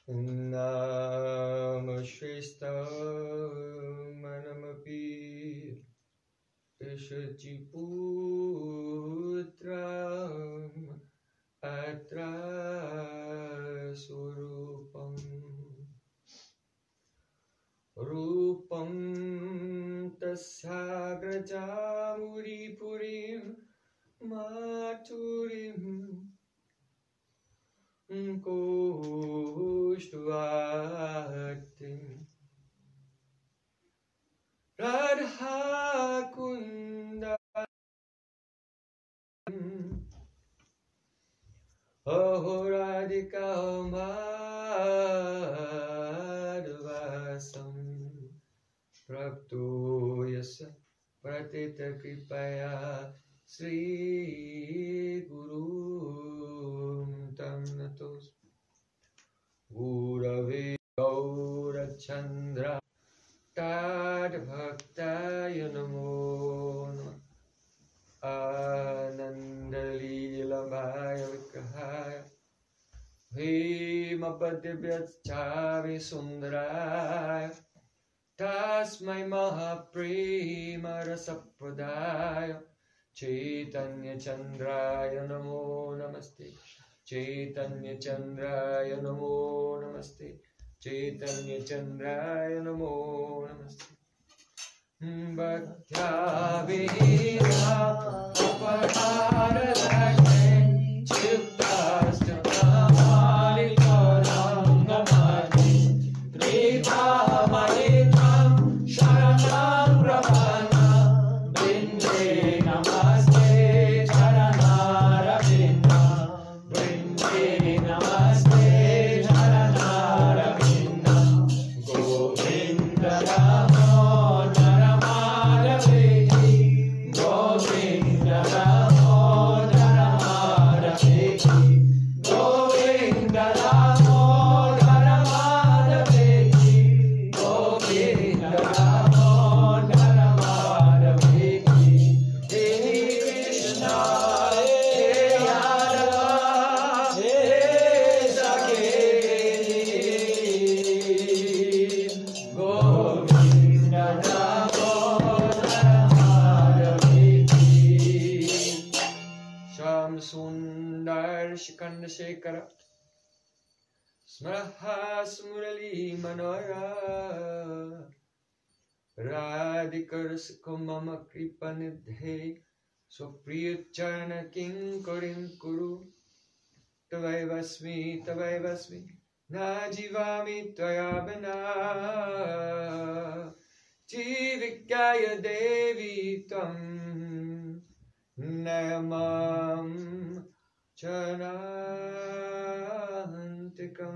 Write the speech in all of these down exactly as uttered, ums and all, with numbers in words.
Namashrishtamanamapi Ishachiputram Atra Surupam Rupam Tasagrajamuri Purim Maturim Kushtuatim Radha Kunda Ahoradika Madhvasam Prapto Yasa Pratita Kripaya Sri Guru Tam Natos Gurave Gaurachandra Tad Bhaktaya Namo Namah Anandalilabhaya Vikrahaya Himapadivyacchavi Sundaraya Tasmai Mahaprema Rasapradaya Chaitanya Chandraya Namo Namaste Chaitanya Chandraya Namo Namaste Chaitanya Chandraya Namo Namaste Bhaktya-vina aparadakhe chittastamalikarangam Tribhamalitam sharanam brahmana Brinde namaste charanaravinda Brinde namaste charanaravinda Govinda Damodara Madhaveki Govinda Damodara Madhaveki Govinda Damodara Madhaveki Govinda Damodara Madhaveki Hey Krishna, Hey Yadava, Hey Saketi Govinda Damodara Madhaveki Sham Sundar Shikanda Shekara Smrahas Murali Manora Radhikar Sukumama Kripanidhe Supriyacharana Kinkarim Kuru Tavaivasmi Tavaivasmi Najivami Tvaya Bina Jivikaya Devi Tvam Nayamam Chanantikam.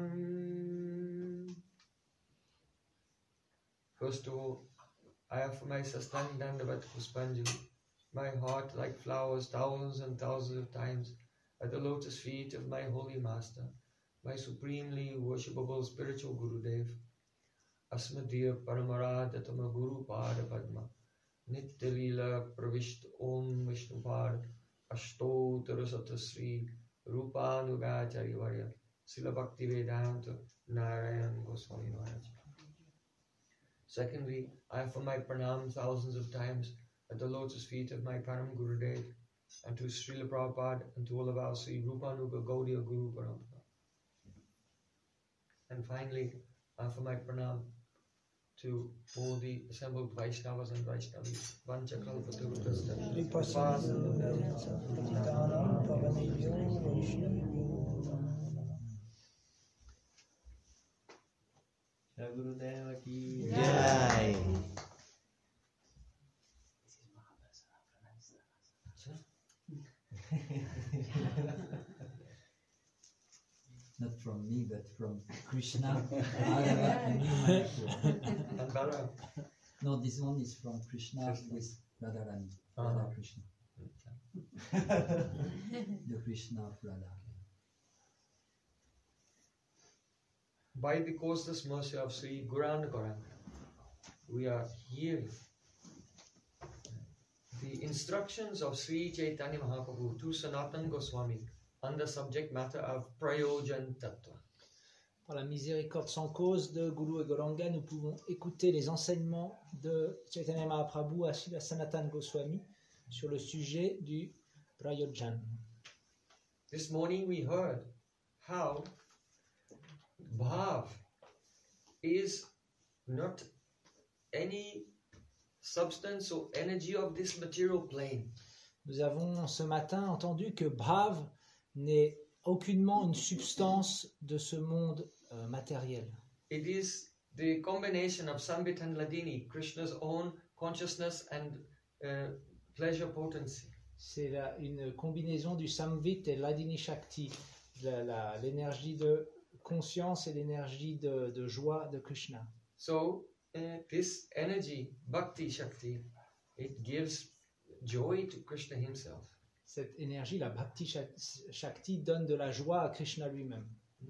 First of all, I offer my Sastang Dandavat Puspanjali, my heart like flowers thousands and thousands of times at the lotus feet of my holy master, my supremely worshipable spiritual Gurudev, Asmadiya Paramaradhatama Guru Pada Padma, Nitya Leela Pravishta Om Vishnupad, Ashtotara Satasri, Rupanugacharya Varya, Srila Bhaktivedanta Narayan Goswami Maharaj. Secondly, I offer my pranam thousands of times at the lotus feet of my Param Gurudev and to Srila Prabhupada and to all of our Sri Rupanuga Gaudiya Guru Parampara. And finally, I offer my pranam to all the assembled Vaishnavas and Vaishnavis. Vanchakalpatarupasta. Jai Gurudeva ki Jai. Not from me, but from Krishna. Radha and Mayapur. No, this one is from Krishna with Radharani. Radha Krishna. The Krishna of Radha. By the causeless mercy of Sri Gauranga Gauranga, we are hearing the instructions of Sri Chaitanya Mahaprabhu to Sanatana Goswami on the subject matter of Prayojan Tattva. Par la miséricorde sans cause de Guru et Gauranga, nous pouvons écouter les enseignements de Chaitanya Mahaprabhu à Srila Sanatana Goswami sur le sujet du Prayojan. This morning we heard how bhav is not any substance or energy of this material plane. Nous avons ce matin entendu que bhav n'est aucunement une substance de ce monde euh, matériel. It is the combination of Sambit and Ladini, Krishna's own consciousness and uh, pleasure potency. C'est la, une combinaison du Samvit et Ladini Shakti, la, la, l'énergie de conscience et l'énergie de, de joie de Krishna. So uh, this energy, Bhakti Shakti, it gives joy to Krishna himself. Cette énergie, la Bhakti Shakti, donne de la joie à Krishna lui-même.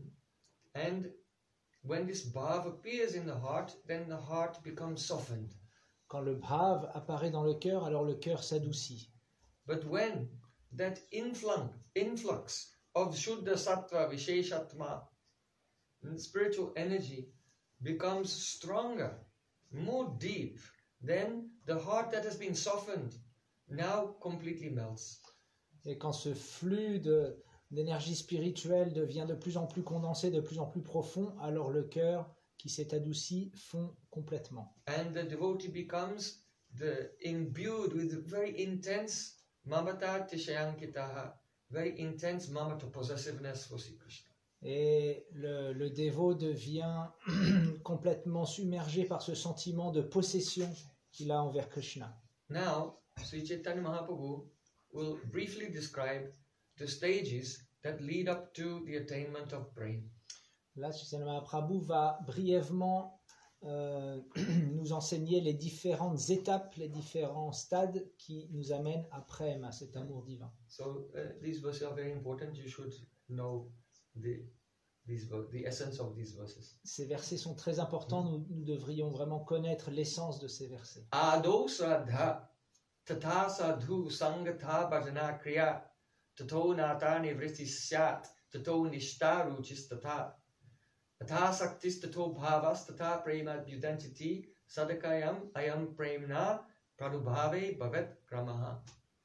And when this bhav appears in the heart, then the heart becomes softened. Quand le bhav apparaît dans le cœur, alors le cœur s'adoucit. But when that influx, influx of Shuddha Sattva, Visheshatma, spiritual energy becomes stronger, more deep, then the heart that has been softened now completely melts. Et quand ce flux de, d'énergie spirituelle devient de plus en plus condensé, de plus en plus profond, alors le cœur qui s'est adouci fond complètement. And the devotee becomes the, imbued with very intense mamata tishayankitaha, very intense mamata possessiveness for Sri Krishna. Et le, le dévot devient complètement submergé par ce sentiment de possession qu'il a envers Krishna. Now, Sri Chaitanya Mahaprabhu will briefly describe the stages that lead up to the attainment of prema. Là, Chaitanya Mahaprabhu va brièvement euh, nous enseigner les différentes étapes, les différents stades qui nous amènent à prema, cet amour divin. So uh, these verses are very important. You should know the, these, the essence of these verses. Ces versets sont très importants. Nous, nous devrions vraiment connaître l'essence de ces versets. Ado sraddha Tata sadhu sangatha bhajana kriya tato nata nivritti syat tato nishtaru chistata tata saktis tato bhavas tata prema bhudantiti sadakayam ayam premna pradubhave bhavet kramaha.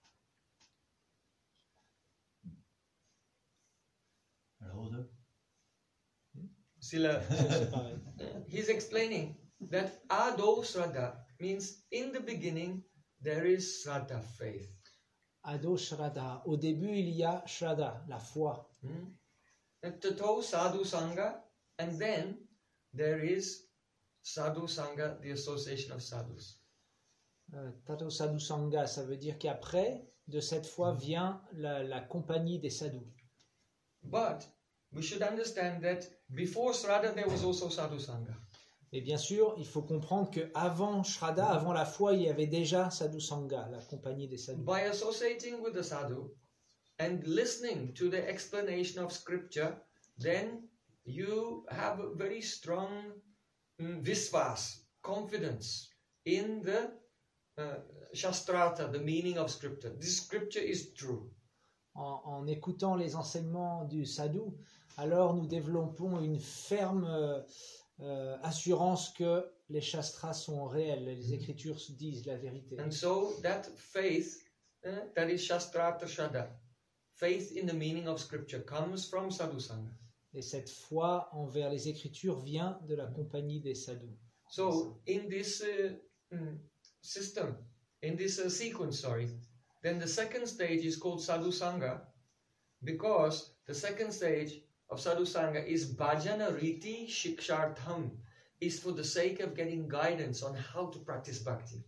He's explaining that ado sraddha means in the beginning there is Shraddha, faith. Ado Shraddha. Au début, il y a Shraddha, la foi. Hmm? Tato Sadhu Sangha, and then there is Sadhu Sangha, the association of sadhus. Euh, Tato Sadhu Sangha, ça veut dire qu'après, de cette foi vient la, la compagnie des sadhus. But we should understand that before Shraddha there was also Sadhu Sangha. Et bien sûr, il faut comprendre qu'avant Shraddha, avant la foi, il y avait déjà Sadhu Sangha, la compagnie des sadhus. By associating with the sadhu and listening to the explanation of scripture, then you have a very strong um, visvas, confidence in the uh, shastrata, the meaning of scripture. This scripture is true. En, en écoutant les enseignements du sadhu, alors nous développons une ferme euh, Euh, assurance que les shastras sont réels, les écritures disent la vérité. And so that faith, uh, that is shastrata shraddha, faith in the meaning of scripture comes from sadhu sangha. Et cette foi envers les écritures vient de la compagnie des sadhus. So in this uh, mm, system, in this uh, sequence, sorry, then the second stage is called sadhu sangha because the second stage of Sadhu Sangha is bhajana riti shikshartham, is for the sake of getting guidance on how to practice bhakti.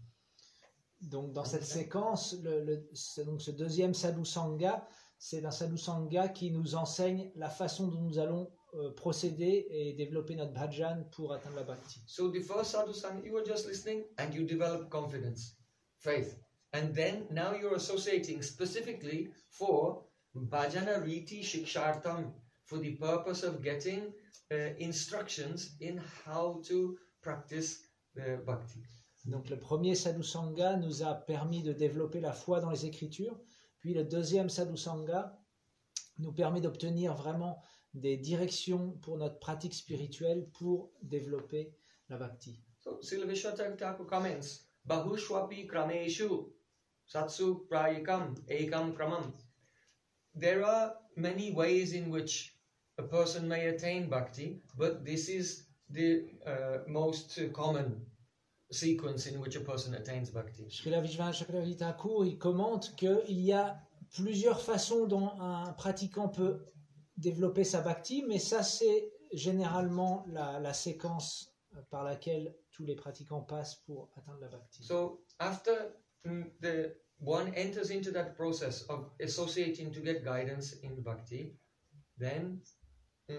Donc dans cette séquence, le, le, ce, donc ce deuxième Sadhu Sangha, c'est un Sadhu Sangha qui nous enseigne la façon dont nous allons euh, procéder et développer notre bhajan pour atteindre la bhakti. So the first Sadhu Sangha, you were just listening and you develop confidence, faith. And then now you're associating specifically for bhajana riti shikshartham, for the purpose of getting uh, instructions in how to practice uh, bhakti. Donc le premier Sadhu Sangha nous a permis de développer la foi dans les Écritures, puis le deuxième Sadhu Sangha nous permet d'obtenir vraiment des directions pour notre pratique spirituelle pour développer la bhakti. So Srila Vishwanath Thakur comments, Bahushwapi krameshu satsu prayikam ekam kramam. There are many ways in which a person may attain bhakti, but this is the uh, most common sequence in which a person attains bhakti. Srila Vishwanath Chakravarti Thakur, il commente qu'il y a plusieurs façons dont un pratiquant peut développer sa bhakti, mais ça c'est généralement la, la séquence par laquelle tous les pratiquants passent pour atteindre la bhakti. So after mm, the one enters into that process of associating to get guidance in bhakti, then uh,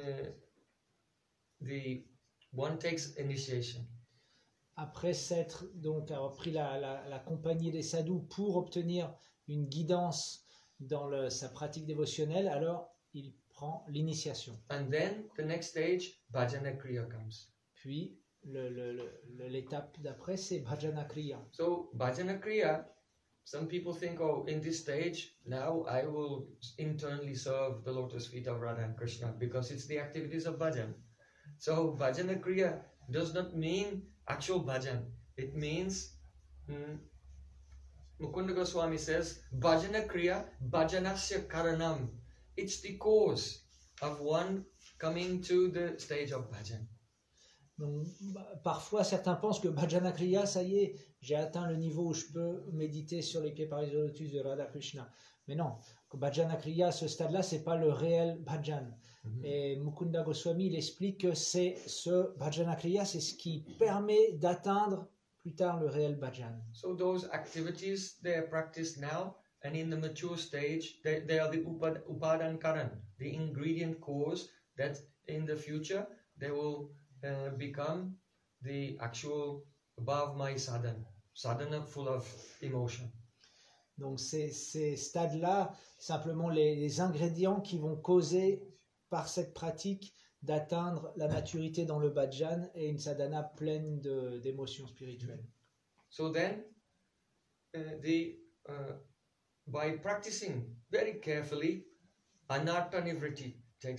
the one takes initiation. Après s'être donc avoir pris la, la, la compagnie des sadhus pour obtenir une guidance dans le, sa pratique dévotionnelle, alors il prend l'initiation. And then the next stage, bhajana kriya comes. Puis le, le, le, l'étape d'après, c'est bhajana kriya. So bhajana kriya, some people think, oh, in this stage, now I will internally serve the lotus feet of Radha and Krishna because it's the activities of bhajan. So bhajana kriya does not mean actual bhajan. It means, mm, Mukunda Goswami says, bhajana kriya, bhajanasya karanam. It's the cause of one coming to the stage of bhajan. Donc, parfois, certains pensent que bhajana kriya, ça y est, j'ai atteint le niveau où je peux méditer sur les pieds pareils au lotus de Radha Krishna. Mais non, bhajana kriya, à ce stade-là, c'est pas le réel bhajan. Mm-hmm. Et Mukunda Goswami, il explique que c'est ce bhajana kriya, c'est ce qui permet d'atteindre plus tard le réel bhajan. So those activities, they are practiced now, and in the mature stage, they, they are the upad, upadan karan, the ingredient cause that in the future, they will uh, become the actual above my sadhana, sadhana full of emotion. Donc ces, ces stades-là, simplement les, les ingrédients qui vont causer par cette pratique d'atteindre la maturité dans le bhajan et une sadhana pleine de, d'émotions spirituelles. So then, uh, the, uh, by practicing very carefully, anartha nivritti takes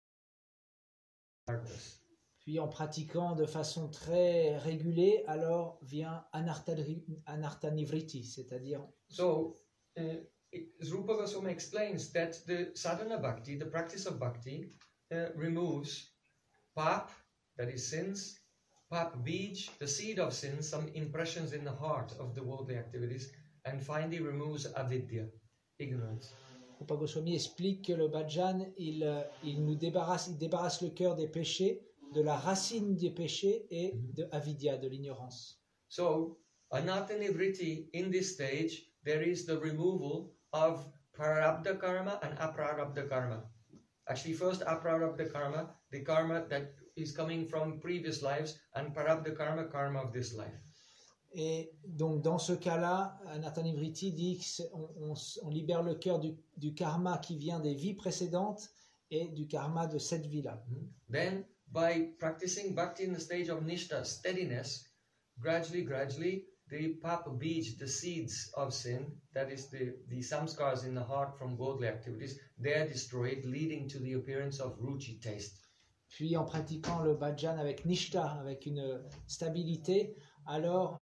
place. Puis en pratiquant de façon très régulée, alors vient anartha, anartha nivritti, c'est-à-dire... So, uh, it, Rupa Goswami explains that the sadhana bhakti, the practice of bhakti, uh, removes pap, that is sins, pap bij, the seed of sins, some impressions in the heart of the worldly activities, and finally removes avidya, ignorance. Rupa Goswami explique que le bhajan, il, il nous débarrasse, il débarrasse le cœur des péchés, de la racine des péchés et de avidya, de l'ignorance. So, anartha nivritti, in this stage, there is the removal of prarabdha karma and aprarabdha karma. Actually, first aprarabdha karma, the karma that is coming from previous lives, and prarabdha karma, karma of this life. Et donc, dans ce cas-là, anartha nivritti dit qu'on on, on libère le cœur du, du karma qui vient des vies précédentes et du karma de cette vie-là. Mm-hmm. Then, by practicing bhakti in the stage of nishta, steadiness, gradually, gradually, the papa bij, the seeds of sin, that is the, the samskars in the heart from worldly activities, they are destroyed, leading to the appearance of ruchi, taste. Puis en pratiquant le bhajan avec nishta, avec une stabilité, alors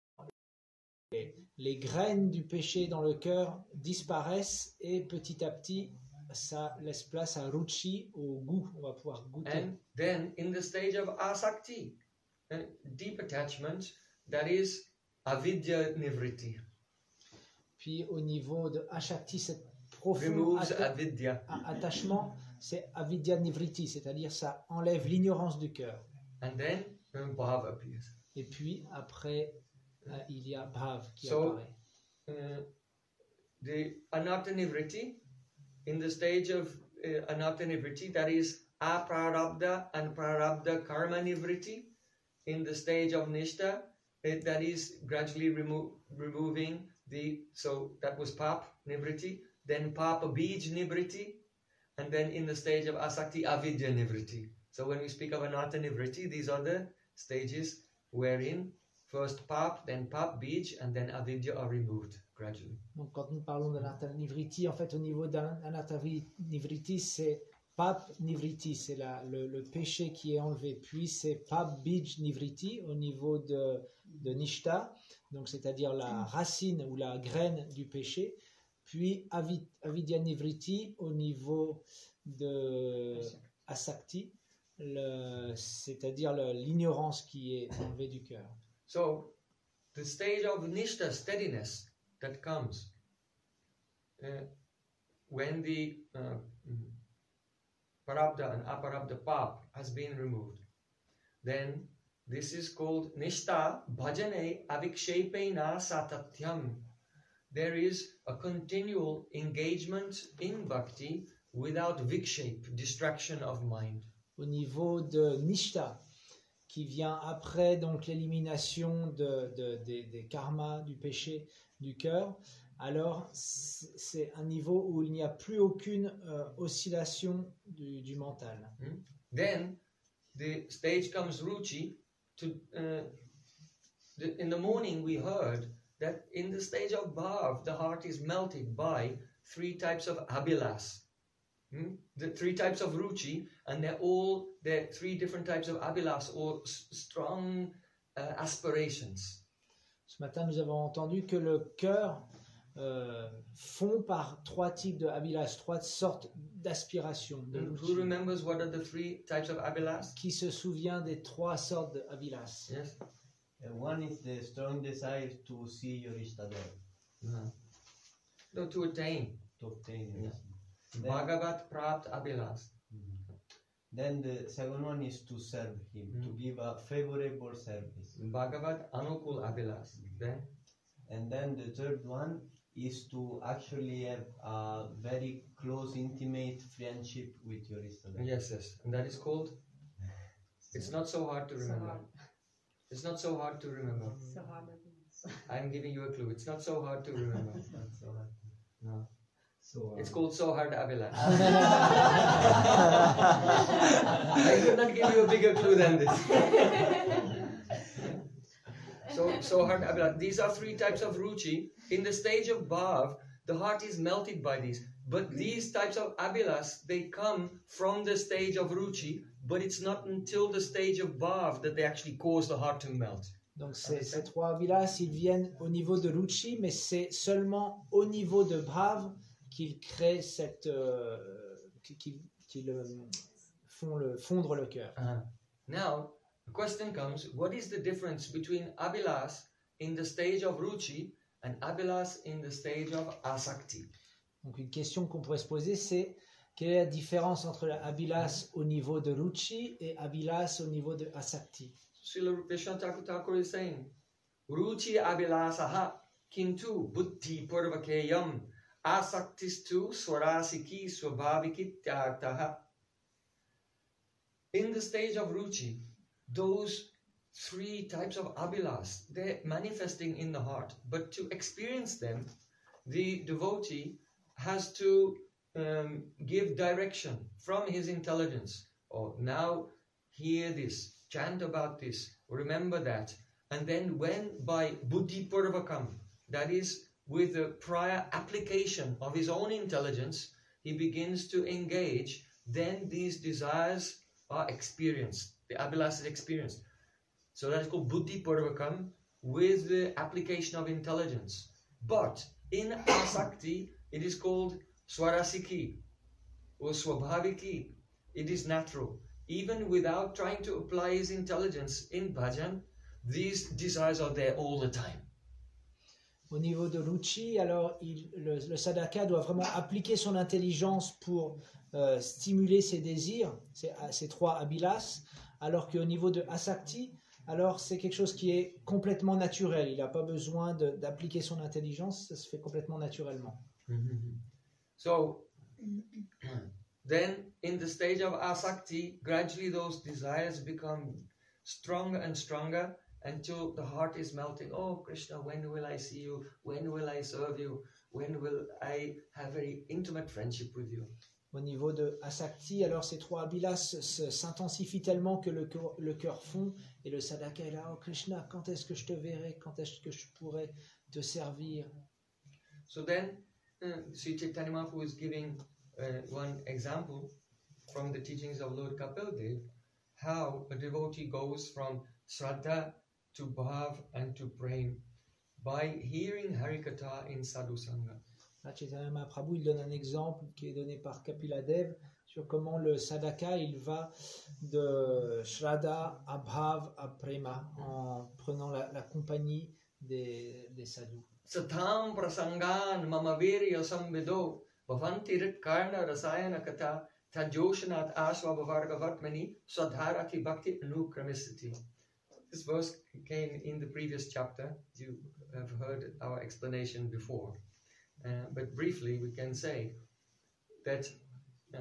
les, les graines du péché dans le cœur disparaissent et petit à petit, ça laisse place à ruchi, au goût, on va pouvoir goûter. And then in the stage of asakti, uh, deep attachment, that is avidya nivritti. Puis au niveau de ashakti, cette profond atta- avidya. attachement, c'est avidya nivritti, c'est-à-dire ça enlève l'ignorance du cœur. And then um, bhav appears. Et puis après, euh, il y a bhav qui So, apparaît. uh, the anartha nivritti, in the stage of uh, anartha nivritti, that is aprarabdha and prarabdha karma nivritti. In the stage of nishta, it, that is gradually remo- removing the, so that was pap nivritti, then papa bij nivritti, and then in the stage of asakti, avidya nivritti. So when we speak of anartha nivritti, these are the stages wherein first pap, then pap bij, and then avidya are removed gradually. Donc quand nous parlons d'anartha nivritti, en fait au niveau d'anartha nivritti, c'est Pap Nivriti, c'est la, le, le péché qui est enlevé. Puis c'est Pap Bij Nivriti au niveau de, de Nishta, donc c'est-à-dire la racine ou la graine du péché. Puis Avid, Avidya Nivriti au niveau de Asakti, le, c'est-à-dire le, l'ignorance qui est enlevée du cœur. So, the stage of Nishta, steadiness, that comes uh, when the uh, Parabdha and Aparabdha Pap has been removed. Then this is called Nishta Bhajane Avikshepena Satatyam. There is a continual engagement in bhakti without vikshape, distraction of mind. Au niveau de Nishta, qui vient après donc l'élimination de, de, de, des karmas, du péché du cœur, alors c'est un niveau où il n'y a plus aucune euh, oscillation du, du mental. Hmm? Then the stage comes ruchi. To, uh, the, in the morning we heard that in the stage of bhav, the heart is melted by three types of abhilas. Hmm? The three types of ruchi, and they're all, they're three different types of abhilas, or s- strong uh, aspirations. Ce matin, nous avons entendu que le cœur euh, fond par trois types de abhilas, trois sortes d'aspirations. De Hmm? Who remembers what are the three types of abhilas? Qui se souvient des trois sortes d'abhilas? Yes. Uh, one is the strong desire to see your Ishtadeva, Uh-huh. No, to attain. to obtain your Yeah. Ishtadeva. Then, Bhagavat Prapt Abhilas. Mhm. Then the second one is to serve him, to Mhm. give a favorable service. Bhagavat Anukul Abhilas. Then, And then the third one is to actually have a very close, intimate friendship with your Ishtadeva. yes, yes. And that is called, it's not so hard to So remember. hard. It's not so hard to remember. So hard. I'm giving you a clue. It's not so hard to remember. It's not so hard. No. So, uh, It's called Sohard Abhilas. I could not give you a bigger clue than this. So, Sohard Abhilas. These are three types of ruchi. In the stage of bhav, the heart is melted by these. But these types of abhilas, they come from the stage of ruchi, but it's not until the stage of bhav that they actually cause the heart to melt. Donc ces, ces trois abhilas, ils viennent au niveau de Ruchi, mais c'est seulement au niveau de Bhav qu'ils créent cette, euh, qu'ils, qu'ils euh, font le, fondre le cœur. Uh-huh. Now, the question comes, what is the difference between abhilas in the stage of ruchi and abhilas in the stage of asakti? Donc une question qu'on pourrait se poser, c'est quelle est la différence entre la abhilas au niveau de Ruchi et abhilas au niveau de Asakti? Srila Vishnu Thakur is saying, ruchi abhilasaha kintu buddhi purvakeyam asaktistu swarasiki swabhavikityartaha. In the stage of ruchi, those three types of abhilas, they're manifesting in the heart. But to experience them, the devotee has to um, give direction from his intelligence. Oh, now hear this, chant about this, remember that. And then when by buddhi purvakam, that is with the prior application of his own intelligence, he begins to engage, then these desires are experienced. The abhilas is experienced. So that is called buddhi purvakam, with the application of intelligence. But in asakti, it is called swarasiki or swabhaviki. It is natural. Even without trying to apply his intelligence in bhajan, these desires are there all the time. Au niveau de Ruchi, alors il, le, le sadhaka doit vraiment appliquer son intelligence pour euh, stimuler ses désirs, ces, ces trois abhilas, alors qu'au niveau de Asakti, alors c'est quelque chose qui est complètement naturel. Il n'a pas besoin de, d'appliquer son intelligence, ça se fait complètement naturellement. So, then in the stage of asakti, gradually those desires become stronger and stronger until the heart is melting. Oh Krishna, when will I see you? When will I serve you? When will I have very intimate friendship with you? Au niveau de Asakti, alors ces trois abhilas s'intensifient tellement que le cœur, le cœur fond et le sadhaka est là. Oh Krishna, quand est-ce que je te verrai? Quand est-ce que je pourrai te servir? So then, uh, Sri Chaitanya Mahaprabhu is giving uh, one example from the teachings of Lord Kapil Dev how a devotee goes from Shraddha to Bhav and to Prem by hearing Harikatha in Sadhu Sangha. Là, Chaitanya Mahaprabhu, il donne un exemple qui est donné par Kapila Dev sur comment le sadhaka, il va de Shraddha à Bhav à Prema en prenant la, la compagnie des, des sadhus. Satham prasangan mamavirya samvido bhavanti rit karna rasayana katha tajoshanat asva bhavarga vartmani swadharati bhakti anukramisati. This verse came in the previous chapter. You have heard our explanation before. Uh, but briefly, we can say that uh,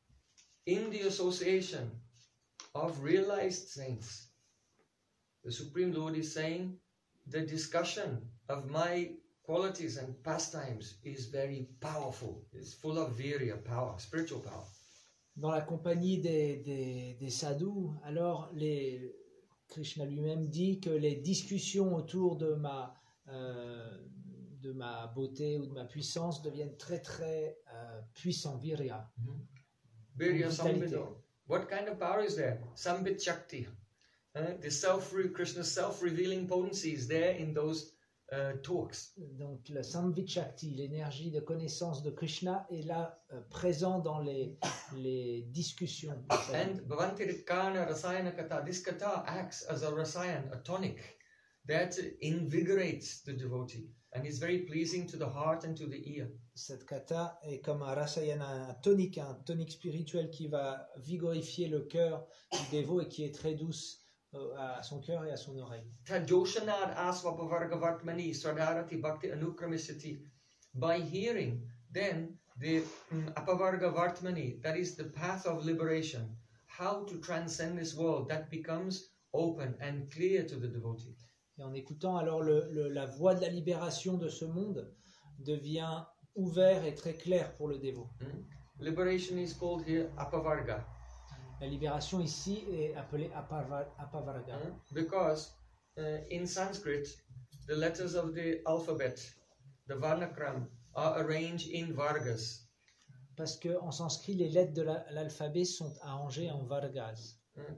in the association of realized saints, the Supreme Lord is saying the discussion of my qualities and pastimes is very powerful. It's full of virya, power, spiritual power. Dans la compagnie des, des, des sadhus, alors les, Krishna lui-même dit que les discussions autour de ma euh, de ma beauté ou de ma puissance deviennent très très euh, puissants, virya. Mm-hmm. Virya sambido. What kind of power is there? Sambit Shakti. Uh, the self Krishna's self-revealing potency is there in those uh, talks. Donc le Sambit Shakti, l'énergie de connaissance de Krishna est là euh, présent dans les les discussions. And Bhavanti Ritkana Rasayana Katha. This katha acts as a rasayan, a tonic that invigorates the devotee. And it's very pleasing to the heart and to the ear. Cette kata est comme un rasayana, un tonique, un tonique spirituel qui va vigorifier le cœur du dévot et qui est très douce euh, à son cœur et à son oreille. Tajoshanad asvapavarga vartmani swadharati bhakti anukramisati. By hearing, then the um, apavarga vartmani, that is the path of liberation, how to transcend this world, that becomes open and clear to the devotee. Et en écoutant alors le, le, la voie de la libération de ce monde devient ouvert et très clair pour le dévot. Mm. Liberation is called here apavarga. La libération ici est appelée apavar, apavarga. Mm. Because uh, in Sanskrit, the letters of the alphabet, the varnakram, are arranged in vargas. Parce que en sanskrit, les lettres de la, l'alphabet sont arrangées en vargas. Mm.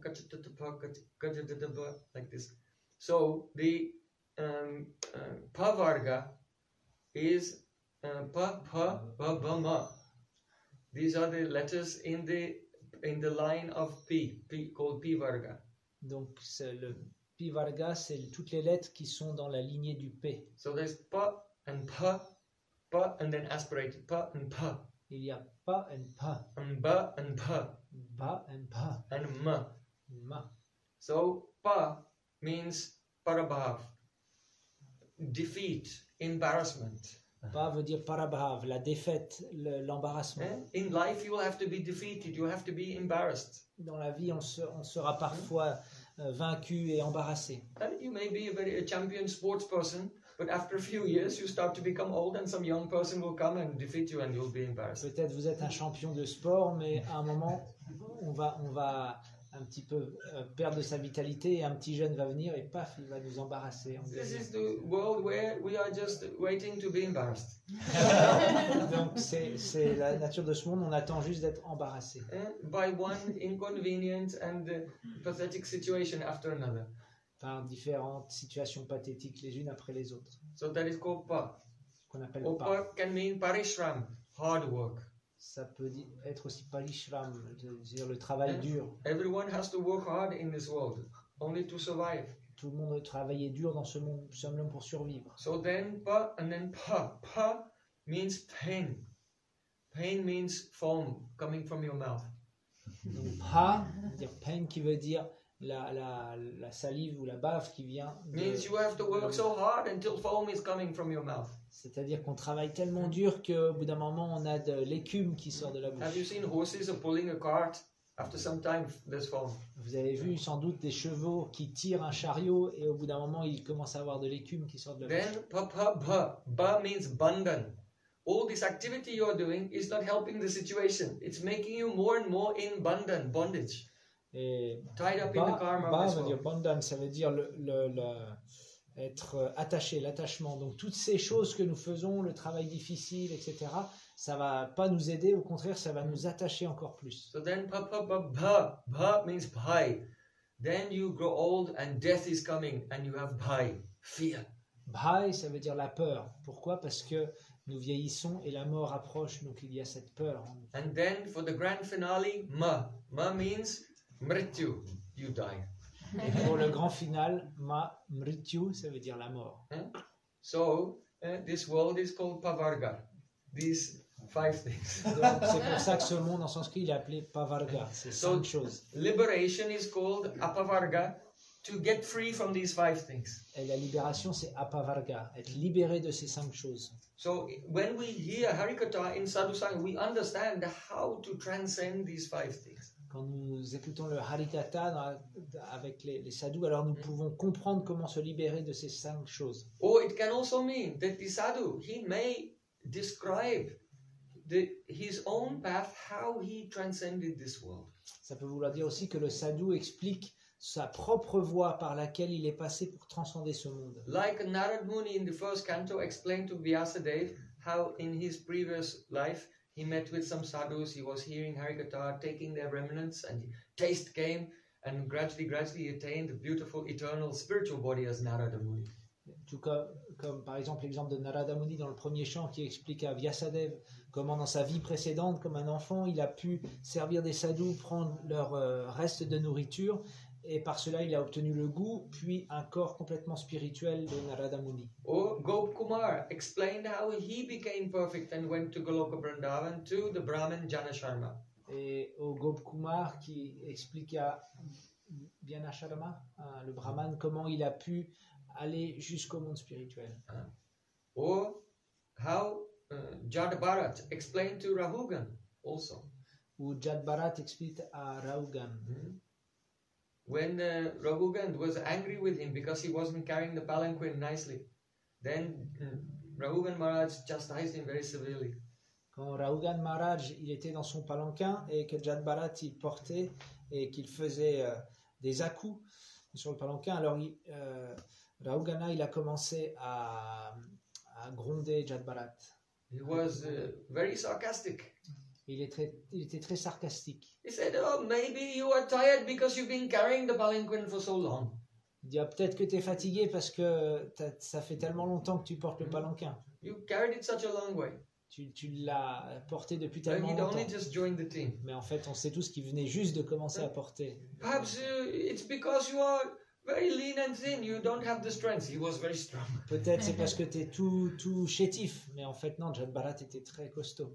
Like this. So the um, uh, pa varga is uh, pa pa ba ba ma. These are the letters in the in the line of P, P called P varga. Donc c'est le Pi varga, c'est toutes les lettres qui sont dans la lignée du P. So there's pa and pa, pa and then aspirated pa and pa. Il y a pa and pa. And ba and pa. Ba and pa. And ma. Ma. So pa means parabhav, defeat, embarrassment. Pa veut dire parabhav, la défaite, le, l'embarrassement. Eh? In life you will have to be defeated, you have to be embarrassed. Dans la vie, on, se, on sera parfois euh, vaincu et embarrassé. And you may be a very a champion sports person, but after a few years you start to become old and some young person will come and defeat you and you'll be embarrassed. Peut-être vous êtes un champion de sport, mais à un moment, on va, on va un petit peu euh, perdre de sa vitalité et un petit jeune va venir et paf, il va nous embarrasser. This is the world where we are just waiting to be embarrassed. Donc c'est, c'est la nature de ce monde, on attend juste d'être embarrassé. And by one inconvenient and uh, pathetic situation after another. Par différentes situations pathétiques les unes après les autres. So that is called pa. Qu'on appelle Or pa. pa can mean parishram, hard work. Ça peut di- être aussi parishram, c'est-à-dire le travail Yeah. dur. Everyone has to work hard in this world, only to survive. Tout le monde doit travailler dur dans ce monde, simplement pour survivre. So then pa and then pa. Pa means pain. Pain means foam coming from your mouth. Donc pa, c'est-à-dire pain qui veut dire la, la, la salive ou la bave qui vient de- Means you have to work so hard until foam is coming from your mouth. C'est-à-dire qu'on travaille tellement dur qu'au bout d'un moment, on a de l'écume qui sort de la Have you bouche. seen horses are pulling a cart? After some time, there's foam. Vous avez vu sans doute des chevaux qui tirent un chariot et au bout d'un moment, il commence à avoir de l'écume qui sort de la bouche. Then pa pa ba. Ba means bandhan. All this activity you are doing is not helping the situation. It's making you more and more in bandhan, bondage. Et Tied up in the ba, karma ba of this veut dire world. bandhan, ça veut dire le, le- le- être attaché, l'attachement. Donc toutes ces choses que nous faisons, le travail difficile, et cetera, ça va pas nous aider, au contraire, ça va nous attacher encore plus. So then, pa pa pa bha, bha means bhai. Then you grow old and death is coming and you have bhai, fear. Bhai, ça veut dire la peur. Pourquoi? Parce que nous vieillissons et la mort approche, donc il y a cette peur. And then for the grand finale, ma. Ma means mrityu, you die. Et pour le grand final, ma mrityu, ça veut dire la mort. Huh? So uh, this world is called pavarga. These five things. Donc c'est pour ça que ce monde en sanskrit il est appelé pavarga, c'est cinq choses. Liberation is called apavarga, to get free from these five things. Et la libération c'est apavarga, être libéré de ces cinq choses. So when we hear Harikatha in Sadhu Sangha, we understand how to transcend these five things. Quand nous écoutons le Harikatha dans, avec les, les sadhus, alors nous pouvons comprendre comment se libérer de ces cinq choses. Or it can also mean that the sadhu, he may describe the, his own path, how he transcended this world. Ça peut vouloir dire aussi que le sadhu explique sa propre voie par laquelle il est passé pour transcender ce monde. Like Narad Muni in the first canto explained to Vyasadeva how in his previous life he met with some sadhus, he was hearing Harikatha, taking their remnants, and taste came, and gradually, gradually attained a beautiful, eternal, spiritual body as Narada Muni. Tout comme, comme par exemple l'exemple de Narada Muni dans le premier chant qui explique à Vyasadeva comment dans sa vie précédente, comme un enfant, il a pu servir des sadhus, prendre leur euh, reste de nourriture, et par cela il a obtenu le goût, puis un corps complètement spirituel de Narada Muni. Or Gop Kumar explained how he became perfect and went to Goloka Vrindavan to the Brahmin Jana Sharma. Et au Gop Kumar qui explique à Jana Sharma, hein, le brahman, comment il a pu aller jusqu'au monde spirituel. Uh, or how uh, Jad Bharat explained to Rahugan also. Ou Jad Bharat explique à Rahugan. Mm-hmm. When uh, Rahugan was angry with him because he wasn't carrying the palanquin nicely, then mm, Rahugan Maharaj chastised him very severely. Quand Rahugan Maharaj il était dans son palanquin et que Jad Bharat il portait et qu'il faisait euh, des à-coups sur le palanquin, alors il, euh, Rahugana il a commencé à, à gronder Jad Bharat. He was uh, very sarcastic. Il, est très, il était très sarcastique. He said, "Oh, maybe you are tired because you've been carrying the palanquin for so long." Il dit ah, peut-être que tu es fatigué parce que ça fait tellement longtemps que tu portes le palanquin. You carried it such a long way. Tu, tu l'as porté depuis But tellement he'd longtemps. only just joined the team. Mais en fait, on sait tous qu'il venait juste de commencer à porter. Perhaps uh, it's because you are very lean and thin. You don't have the strength. He was very strong. Peut-être c'est parce que tu es tout, tout chétif. Mais en fait, non, Jad Bharat était très costaud.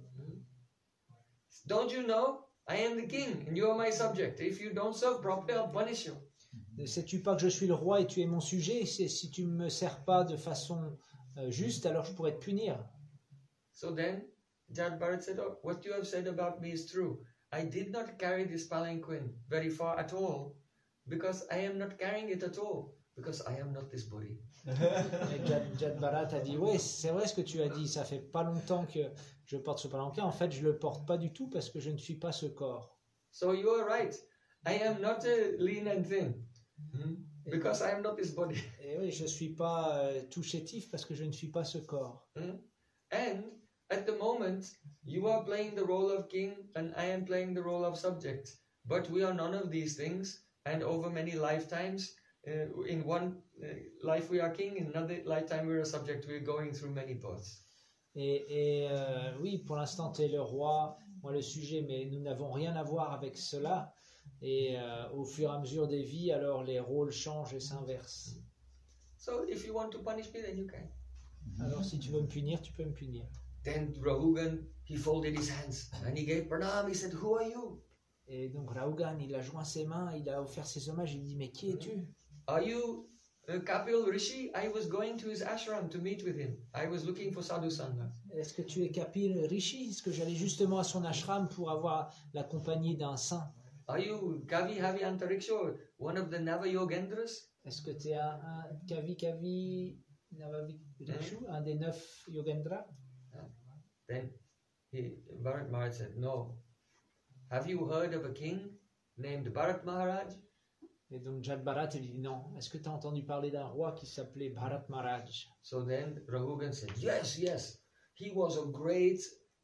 Don't you know? I am the king and you are my subject. If you don't serve properly, I'll punish you. Ne sais-tu pas que je suis le roi et tu es mon sujet? Si tu ne me sers pas de façon euh, juste, alors je pourrais te punir. So then, Jad Bharat said, "Oh, what you have said about me is true. I did not carry this palanquin very far at all, because I am not carrying it at all, because I am not this body." Et Jad, Jad Bharat a dit oui, c'est vrai ce que tu as dit, ça fait pas longtemps que je porte ce palanquin, en fait je le porte pas du tout parce que je ne suis pas ce corps. So you are right. I am not uh, lean and thin, hmm? because I am not this body. Et oui, je suis pas euh, tout chétif parce que je ne suis pas ce corps. Hmm? And at the moment, you are playing the role of king and I am playing the role of subject. But we are none of these things, and over many lifetimes, uh, in one uh, life we are king, in another lifetime we are subject. We are going through many births. Et, et euh, oui, pour l'instant tu es le roi, moi le sujet, mais nous n'avons rien à voir avec cela. Et euh, au fur et à mesure des vies, alors les rôles changent et s'inversent. So if you want to punish me, then you can. Alors si tu veux me punir, tu peux me punir. Then Rahugan, he folded his hands and he gave pranam. He said, "Who are you?" Et donc Rahugan, il a joint ses mains, il a offert ses hommages, il dit mais qui es-tu? Are you uh, Kapil Rishi? I was going to his ashram to meet with him. I was looking for sadhu sangha. Est-ce que tu es Kapil Rishi? Est-ce que j'allais justement à son ashram pour avoir la compagnie d'un saint? Are you Kavi Havi Antariksha, one of the Nava Yogendras? Est-ce que tu es un, un Kavi Kavi Navavikshu, un des neuf Yogendras? Then he, Bharat Maharaj said, "No. Have you heard of a king named Bharat Maharaj?" Et donc Jad Bharat il dit non. Est-ce que tu as entendu parler d'un roi qui s'appelait Bharat Maharaj? So then Rahugan said, "Yes, yes. He was a great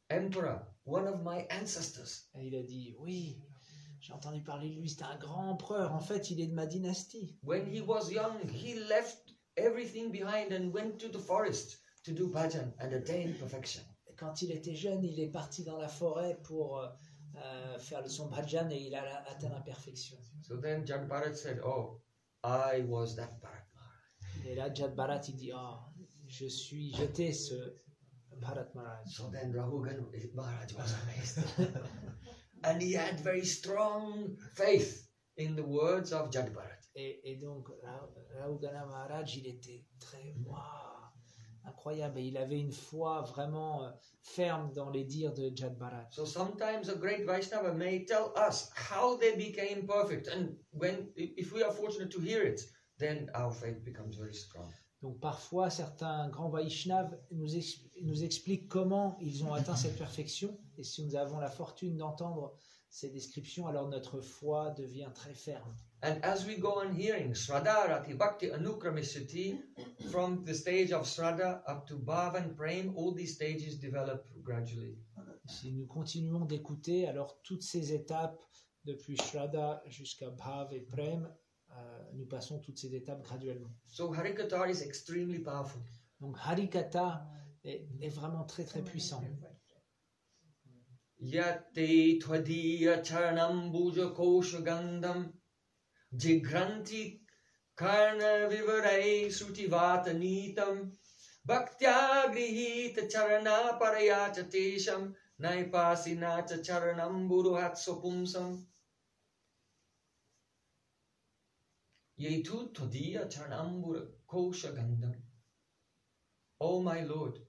emperor, one of my ancestors. Et il a dit, oui, j'ai entendu parler de lui, c'était un grand empereur. En fait, il est de ma dynastie. When he was young, he left everything behind and went to the forest to do bhajan and attain perfection. Et quand il était jeune, il est parti dans la forêt pour euh, euh, faire son bhajan et il a atteint la perfection. So then Jad Bharat said, oh, I was that Bharat Maharaj. Et là, Jad Bharat, il dit, oh, je suis, j'étais ce Bharat Maharaj. So then Rahugan Maharaj was amazed. And he had very strong faith in the words of Jad Bharat. Et, et donc, Rahugana Maharaj, il était très, waouh, incroyable. Et il avait une foi vraiment euh, ferme dans les dires de Jad Bharat. So sometimes a great Vaishnava may tell us how they became perfect. And when, if we are fortunate to hear it, then our faith becomes very strong. Donc parfois, certains grands Vaishnavas nous, ex- nous expliquent comment ils ont atteint cette perfection. Et si nous avons la fortune d'entendre ces descriptions, alors notre foi devient très ferme. And as we go on hearing Shraddha, Rati, Bhakti, Anukramisati, from the stage of Shraddha up to Bhav and Prem, all these stages develop gradually. Si nous continuons d'écouter, alors toutes ces étapes, depuis Shraddha jusqu'à Bhav et Prem, euh, nous passons toutes ces étapes graduellement. So Harikatha is extremely powerful. Donc Harikatha est, est vraiment très très puissant. Yate Tvadiya Charanam Bhuja Kosha Gandham Jigranti Karna Vivarai Sutivata Nitam Bhaktya Grihita Charana Parayata Tesham Naipasinata Charanam Buruhat Sopumsam Yetu Tvadiya Charanam Bhuja Kosha Gandham. O my Lord,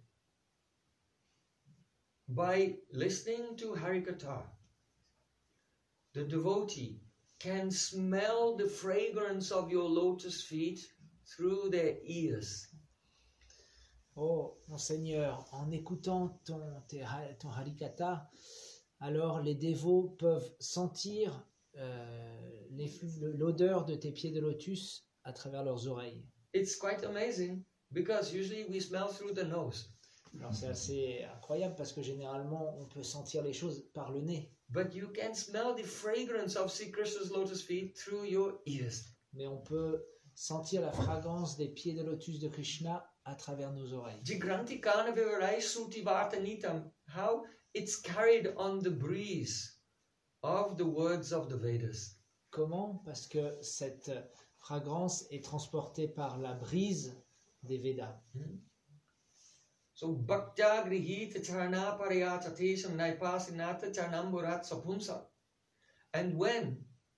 by listening to Harikatha, the devotee can smell the fragrance of your lotus feet through their ears. Oh, mon Seigneur, en écoutant ton, tes ha- ton Harikatha, alors les dévots peuvent sentir euh, les flux- l'odeur de tes pieds de lotus à travers leurs oreilles. It's quite amazing because usually we smell through the nose. Alors c'est assez incroyable parce que généralement on peut sentir les choses par le nez, But you can smell the fragrance of Sri Krishna's lotus feet through your ears. mais on peut sentir la fragrance des pieds de lotus de Krishna à travers nos oreilles. Jigranti kana vivarai suti vartanitam. How it's carried on the breeze of the words of the Vedas. Comment? Parce que cette fragrance est transportée par la brise des Védas. So bhaktya grihita charana parayata tesham naipasinata charnamburat sapumsa. And when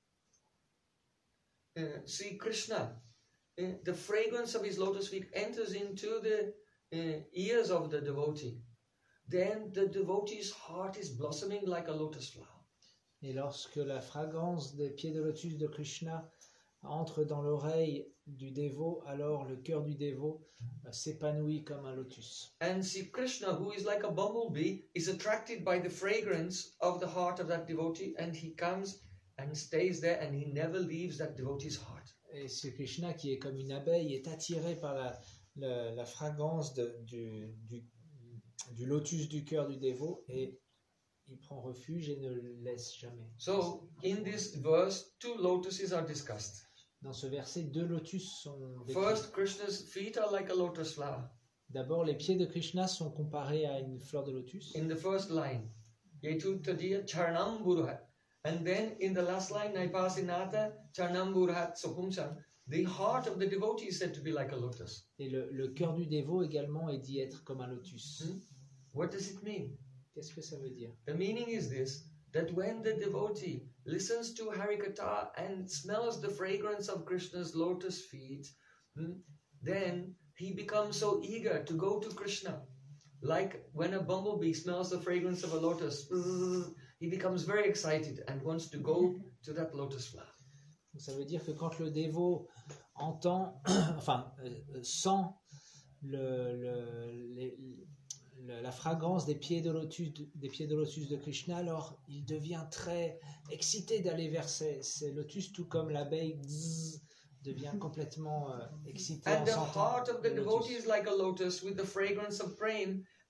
uh, Sri Krishna, uh, the fragrance of his lotus feet enters into the uh, ears of the devotee, then the devotee's heart is blossoming like a lotus flower. Et lorsque la fragrance des pieds de lotus de Krishna entre dans l'oreille du dévot, alors le cœur du dévot euh, s'épanouit comme un lotus. And Sri Krishna, who is like a bumblebee, is attracted by the fragrance of the heart of that devotee, and he comes and stays there, and he never leaves that devotee's heart. Et c'est Krishna qui est comme une abeille, est attiré par la, la, la fragrance de, du, du, du lotus du cœur du dévot, et il prend refuge et ne le laisse jamais. So, in this verse, two lotuses are discussed. Dans ce verset, deux lotus sont décrits. First, Krishna's feet are like a lotus flower. D'abord, les pieds de Krishna sont comparés à une fleur de lotus. In the first line, Yetu Tadiya Charnam Buruhat. And then in the last line, Naipasinata Charnam Buruhat Sopumsam. The heart of the devotee is said to be like a lotus. Et le, le cœur du dévot également est dit être comme un lotus. Hmm? What does it mean? Qu'est-ce que ça veut dire? The meaning is this, that when the devotee listens to Harikatha and smells the fragrance of Krishna's lotus feet, hmm, then he becomes so eager to go to Krishna. Like when a bumblebee smells the fragrance of a lotus, he becomes very excited and wants to go to that lotus flower. Donc, ça veut dire que quand le dévot entend, enfin, euh, sent le, le, les, le, la fragrance des pieds de lotus, des pieds de lotus de Krishna, alors il devient très excité d'aller vers ces, ces lotus, tout comme l'abeille bzz, devient complètement euh, excitée And en the sentant heart of the le devotee lotus. is like a lotus with the fragrance of prem,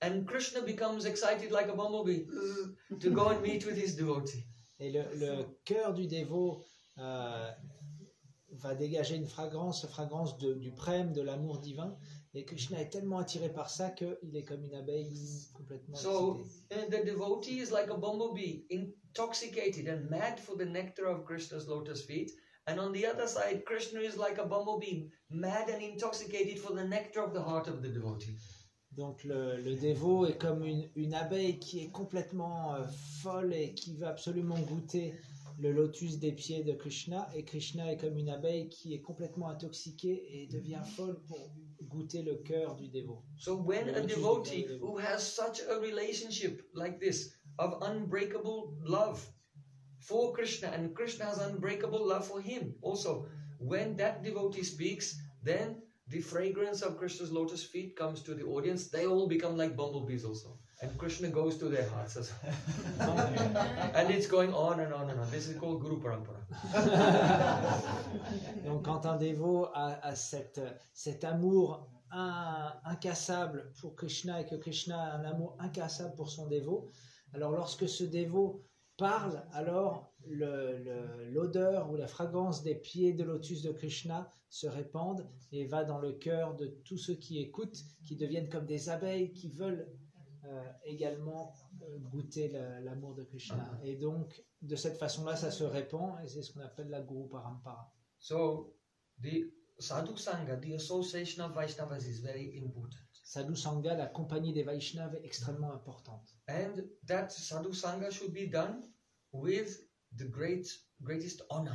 and Krishna becomes excited like a bumblebee to go and meet with his devotee. Et le, le cœur du dévot euh, va dégager une fragrance, fragrance de, du prème, de l'amour divin. Et Krishna est tellement attiré par ça qu'il est comme une abeille complètement So excitée. uh, the devotee is like a bumblebee, intoxicated and mad for the nectar of Krishna's lotus feet. And on the other side, Krishna is like a bumblebee, mad and intoxicated for the nectar of the heart of the devotee. Donc le, le dévot est comme une, une abeille qui est complètement euh, folle et qui veut absolument goûter le lotus des pieds de Krishna. Et Krishna est comme une abeille qui est complètement intoxiquée et devient folle pour goûter le cœur du dévot. So when a devotee who has such a relationship like this of unbreakable love for Krishna, and Krishna has unbreakable love for him also, when that devotee speaks, then the fragrance of Krishna's lotus feet comes to the audience. They all become like bumblebees also. And Krishna goes to their hearts as well. And it's going on and on and on. This is called Guru Parampara. Donc quand un dévot a, a cette, cet amour in, incassable pour Krishna et que Krishna a un amour incassable pour son dévot, alors lorsque ce dévot parle, alors le, le, l'odeur ou la fragrance des pieds de lotus de Krishna se répandent et va dans le cœur de tous ceux qui écoutent, qui deviennent comme des abeilles qui veulent euh, également euh, goûter la, l'amour de Krishna. Et donc, de cette façon-là, ça se répand et c'est ce qu'on appelle la Guru Parampara. So, the Sadhu Sangha, the association of Vaishnavas is very important. Sadhu Sangha, la compagnie des Vaishnavas, est extrêmement importante. And that Sadhu Sangha should be done with the great, greatest honor.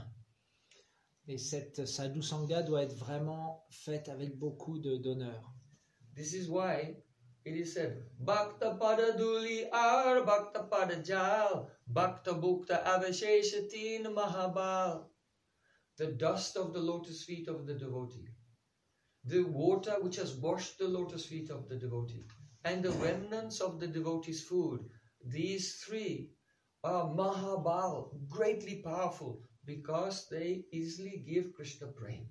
Et cette Sadhu Sangha doit être vraiment faite avec beaucoup de, d'honneur. This is why it is said, Bhakta pada duli ar bhakta pada jal, bhakta bhukta avasheshatin mahabal. The dust of the lotus feet of the devotee, the water which has washed the lotus feet of the devotee, and the remnants of the devotee's food, these three are mahabal, greatly powerful, because they easily give Krishna prema.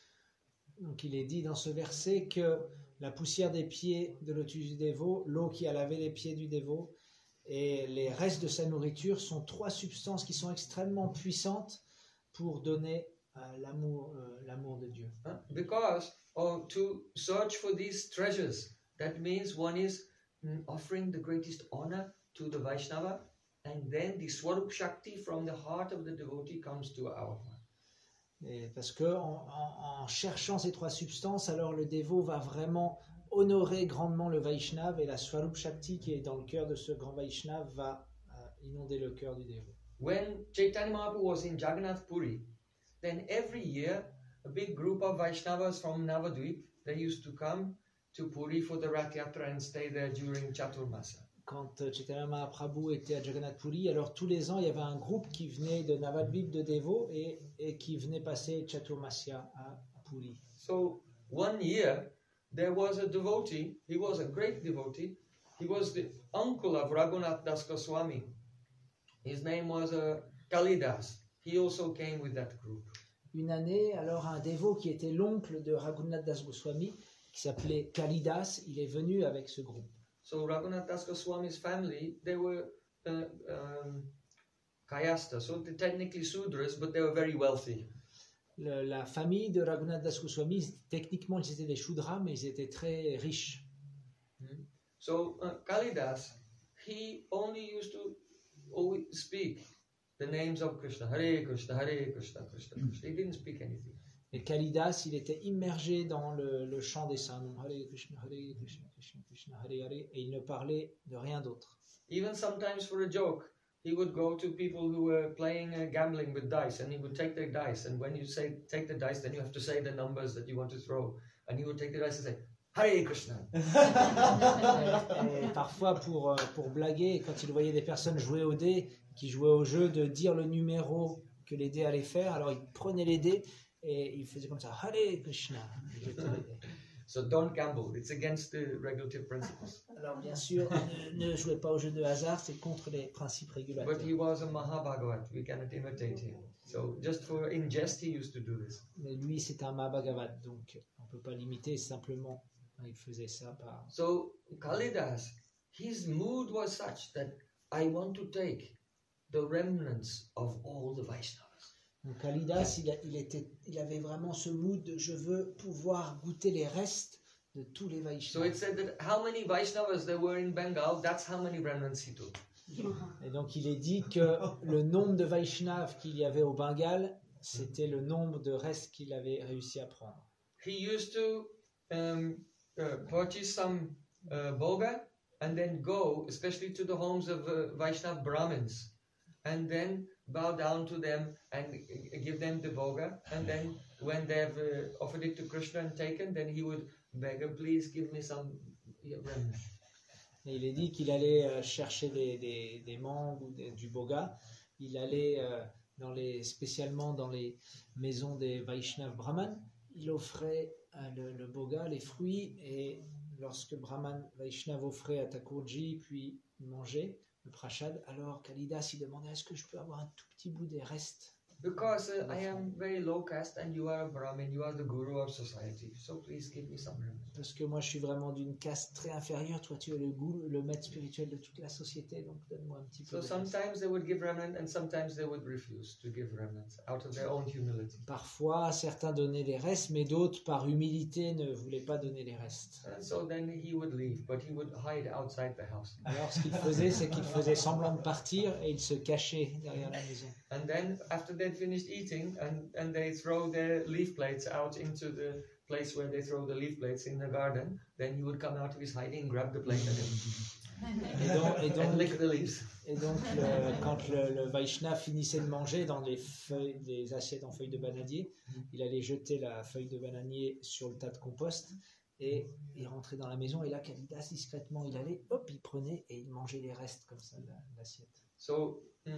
Donc il est dit dans ce verset que la poussière des pieds de lotus du dévot, l'eau qui a lavé les pieds du dévot et les restes de sa nourriture sont trois substances qui sont extrêmement puissantes pour donner euh, l'amour, euh, l'amour de Dieu. Huh? Because oh, to search for these treasures, that means one is mm, offering the greatest honor to the Vaishnava, and then the Swarup Shakti from the heart of the devotee comes to our heart. Et parce que en, en, en cherchant ces trois substances, alors le dévot va vraiment honorer grandement le Vaishnav et la Swarup Shakti qui est dans le cœur de ce grand Vaishnav va euh, inonder le cœur du dévot. When Chaitanya Mahaprabhu was in Jagannath Puri, then every year a big group of Vaishnavas from Navadvip, they used to come to Puri for the Rath Yatra and stay there during Chaturmasa. Quand Chaitanya Mahaprabhu était à Jagannath Puri, alors tous les ans il y avait un groupe qui venait de Navadvip de dévots et, et qui venait passer Chaturmasya à Puri. So one year there was a devotee, he was a great devotee, he was the uncle of Raghunath Das Goswami. His name was uh, Kalidas. He also came with that group. Une année, alors un dévot qui était l'oncle de Raghunath Das Goswami, qui s'appelait Kalidas, il est venu avec ce groupe. So Raghunath Das Goswami's family, they were uh, um, Kayasta, so they're technically Sudras, but they were very wealthy. Le, la famille de Raghunath Das Goswami, techniquement ils étaient des Shudras, mais ils étaient très riches. Mm-hmm. So uh, Kalidas, he only used to always speak the names of Krishna, Hare Krishna, Hare Krishna, Krishna Krishna. He didn't speak anything. Et Kalidas, il était immergé dans le, le chant des saints noms, Hare Krishna, Hare Krishna, Krishna Krishna, Hare Hare, et il ne parlait de rien d'autre. Even sometimes for a joke, he would go to people who were playing uh, gambling with dice, and he would take their dice, and when you say take the dice, then you have to say the numbers that you want to throw, and he would take the dice and say, Hare Krishna. et, et parfois pour, pour blaguer, quand il voyait des personnes jouer au dé, qui jouaient au jeu de dire le numéro que les dés allaient faire, alors il prenait les dés et il faisait comme ça, Hare Krishna. So don't gamble, it's against the regulative principles. Alors bien sûr, ne, ne jouez pas au jeu de hasard, c'est contre les principes régulateurs. But he was a Mahabhagavat, we cannot imitate him. So just for in jest he used to do this. Mais lui c'est un Mahabhagavat, donc on ne peut pas l'imiter, simplement Il faisait ça par... So Kalidas, his mood was such that I want to take the remnants of all the Vaishnavas. Donc Kalidas, il, a- il, était, il avait vraiment ce mood de je veux pouvoir goûter les restes de tous les So Vaishnavas. it said that how many Vaishnavas there were in Bengal, that's how many remnants he took. Et donc il est dit que le nombre de Vaishnavas qu'il y avait au Bengale, c'était le nombre de restes qu'il avait réussi à prendre. He used to um, uh, purchase some uh, boga and then go, especially to the homes of uh, Vaishnav Brahmins, and then bow down to them and uh, give them the boga. And then when they've uh, offered it to Krishna and taken, then he would beg him, please give me some uh, remnants. Et il est dit qu'il allait euh, chercher des, des, des mangues ou des- du boga. Il allait euh, dans les, spécialement dans les maisons des Vaishnav Brahman. Il offrait euh, le, le boga, les fruits, et lorsque Brahman Vaishnav offrait à Thakurji, puis il mangeait le prashad, alors Kalidas il demandait est-ce que je peux avoir un tout petit bout des restes. Because uh, I am very low caste and you are a Brahmin, you are the guru of society. So please give me some remnants. Parce que moi je suis vraiment d'une caste très inférieure, toi tu es le goût, le maître spirituel de toute la société, donc donne-moi un petit peu So de reste. sometimes they would give remnant and sometimes they would refuse to give remnants out of their own humility. Parfois, certains donnaient les restes, mais d'autres, par humilité, ne voulaient pas donner les restes. And so then he would leave, but he would hide outside the house. Alors, ce qu'il faisait, c'est qu'il faisait semblant de partir et il se cachait derrière la maison. And then after they'd finished eating and, and they throw their leaf plates out into the place where they throw the leaf plates in the garden, then he would come out of his hiding, grab the plate and, Et donc, et and donc, lick the leaves. et donc le- quand le, le Vaishnav finissait de manger dans les feuilles, des assiettes en feuilles de bananier, il allait jeter la feuille de bananier sur le tas de compost et il rentrait dans la maison. Et là, Kalidas, discrètement, il allait, hop, il prenait et il mangeait les restes comme ça de la- de l'assiette. So mm,